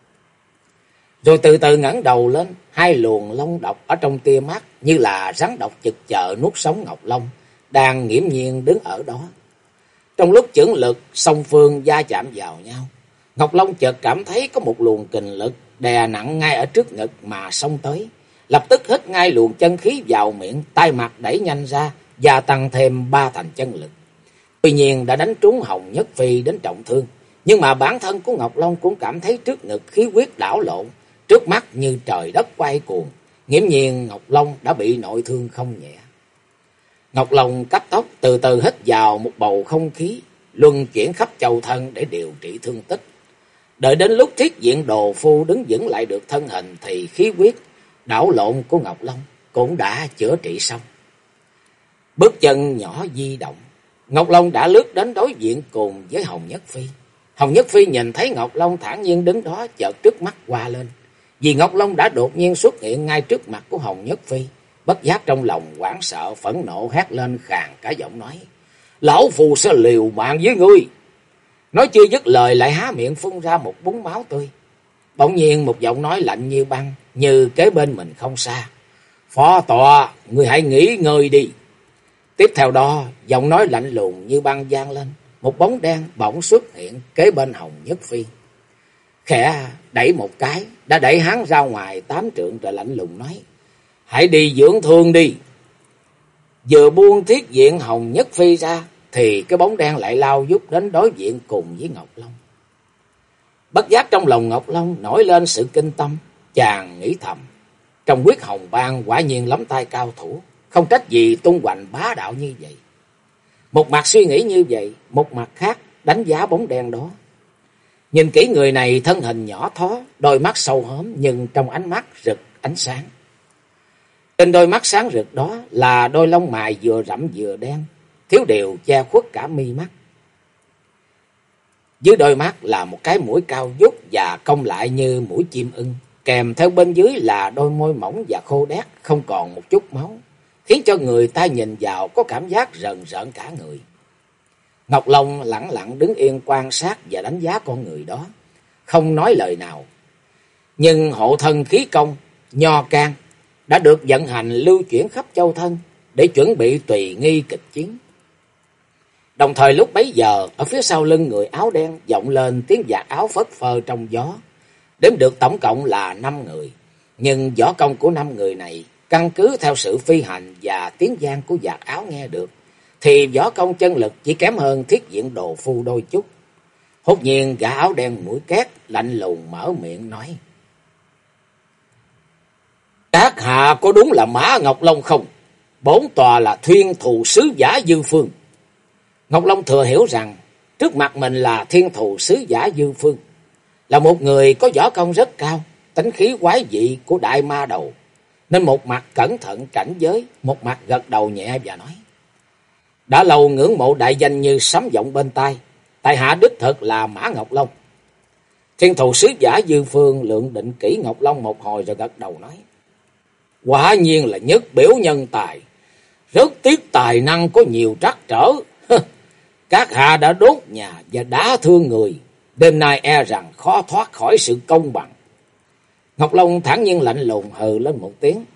Rồi từ từ ngẩng đầu lên, hai luồng long độc ở trong tia mắt như là rắn độc chực chờ nuốt sống Ngọc Long, đang nghiễm nhiên đứng ở đó. Trong lúc chưởng lực song phương va chạm vào nhau, Ngọc Long chợt cảm thấy có một luồng kình lực đè nặng ngay ở trước ngực mà xông tới, lập tức hít ngay luồng chân khí vào miệng, tay mặt đẩy nhanh ra, gia tăng thêm 3 thành chân lực. Tuy nhiên đã đánh trúng Hồng Nhất Phi đến trọng thương, nhưng mà bản thân của Ngọc Long cũng cảm thấy trước ngực khí huyết đảo lộn, trước mắt như trời đất quay cuồng, nghiễm nhiên Ngọc Long đã bị nội thương không nhẹ. Ngọc Long cấp tốc từ từ hít vào một bầu không khí, luân chuyển khắp châu thân để điều trị thương tích. Đợi đến lúc Thiết Diện Đồ Phu đứng vững lại được thân hình thì khí huyết đảo lộn của Ngọc Long cũng đã chữa trị xong. Bước chân nhỏ di động, Ngọc Long đã lướt đến đối diện cùng với Hồng Nhất Phi. Hồng Nhất Phi nhìn thấy Ngọc Long thản nhiên đứng đó, chợt trước mắt qua lên. Vì Ngọc Long đã đột nhiên xuất hiện ngay trước mặt của Hồng Nhất Phi, bất giác trong lòng hoảng sợ phẫn nộ hét lên khàn cả giọng nói: "Lão phù sẽ liều mạng với ngươi!" Nói chưa dứt lời lại há miệng phun ra một búng máu tươi. Bỗng nhiên một giọng nói lạnh như băng, như kế bên mình không xa: "Phó tọa, ngươi hãy nghỉ ngơi đi." Tiếp theo đó, giọng nói lạnh lùng như băng vang lên, một bóng đen bỗng xuất hiện kế bên Hồng Nhất Phi. Khẽ đẩy một cái, đã đẩy hắn ra ngoài 8 trượng rồi lạnh lùng nói: "Hãy đi dưỡng thương đi." Vừa buông Thiết Diện Hồng Nhất Phi ra, thì cái bóng đen lại lao vút đến đối diện cùng với Ngọc Long. Bất giác trong lòng Ngọc Long nổi lên sự kinh tâm, chàng nghĩ thầm: trong Huyết Hồng Bang quả nhiên lắm tay cao thủ, không trách gì tung hoành bá đạo như vậy. Một mặt suy nghĩ như vậy, một mặt khác đánh giá bóng đen đó. Nhìn kỹ người này thân hình nhỏ thó, đôi mắt sâu hóm nhưng trong ánh mắt rực ánh sáng. Trên đôi mắt sáng rực đó là đôi lông mày vừa rậm vừa đen, thiếu điều che khuất cả mi mắt. Dưới đôi mắt là một cái mũi cao vút và cong lại như mũi chim ưng, kèm theo bên dưới là đôi môi mỏng và khô đét, không còn một chút máu, khiến cho người ta nhìn vào có cảm giác rờn rợn cả người. Ngọc Long lẳng lặng đứng yên quan sát và đánh giá con người đó, không nói lời nào. Nhưng hộ thân khí công, nho can đã được vận hành lưu chuyển khắp châu thân để chuẩn bị tùy nghi kịch chiến. Đồng thời lúc bấy giờ, ở phía sau lưng người áo đen vọng lên tiếng vạt áo phất phơ trong gió. Đếm được tổng cộng là 5 người, nhưng võ công của 5 người này, căn cứ theo sự phi hành và tiếng vang của vạt áo nghe được, thì võ công chân lực chỉ kém hơn Thiết Diện Đồ Phu đôi chút. Hốt nhiên gã áo đen mũi két lạnh lùng mở miệng nói: "Các hạ có đúng là Mã Ngọc Long không? Bổn tòa là Thiên Thù Sứ Giả Dư Phương." Ngọc Long thừa hiểu rằng trước mặt mình là Thiên Thù Sứ Giả Dư Phương, là một người có võ công rất cao, tính khí quái dị của đại ma đầu, nên một mặt cẩn thận cảnh giới, một mặt gật đầu nhẹ và nói: "Đã lâu ngưỡng mộ đại danh như sấm vọng bên tai, tại hạ đích thực là Mã Ngọc Long." Thiên Thù Sứ Giả Dư Phương lượng định kỹ Ngọc Long một hồi rồi gật đầu nói: "Quả nhiên là nhất biểu nhân tài, rất tiếc tài năng có nhiều trắc trở. Các hạ đã đốt nhà và đả thương người, đêm nay e rằng khó thoát khỏi sự công bằng." Ngọc Long thản nhiên lạnh lùng hừ lên một tiếng,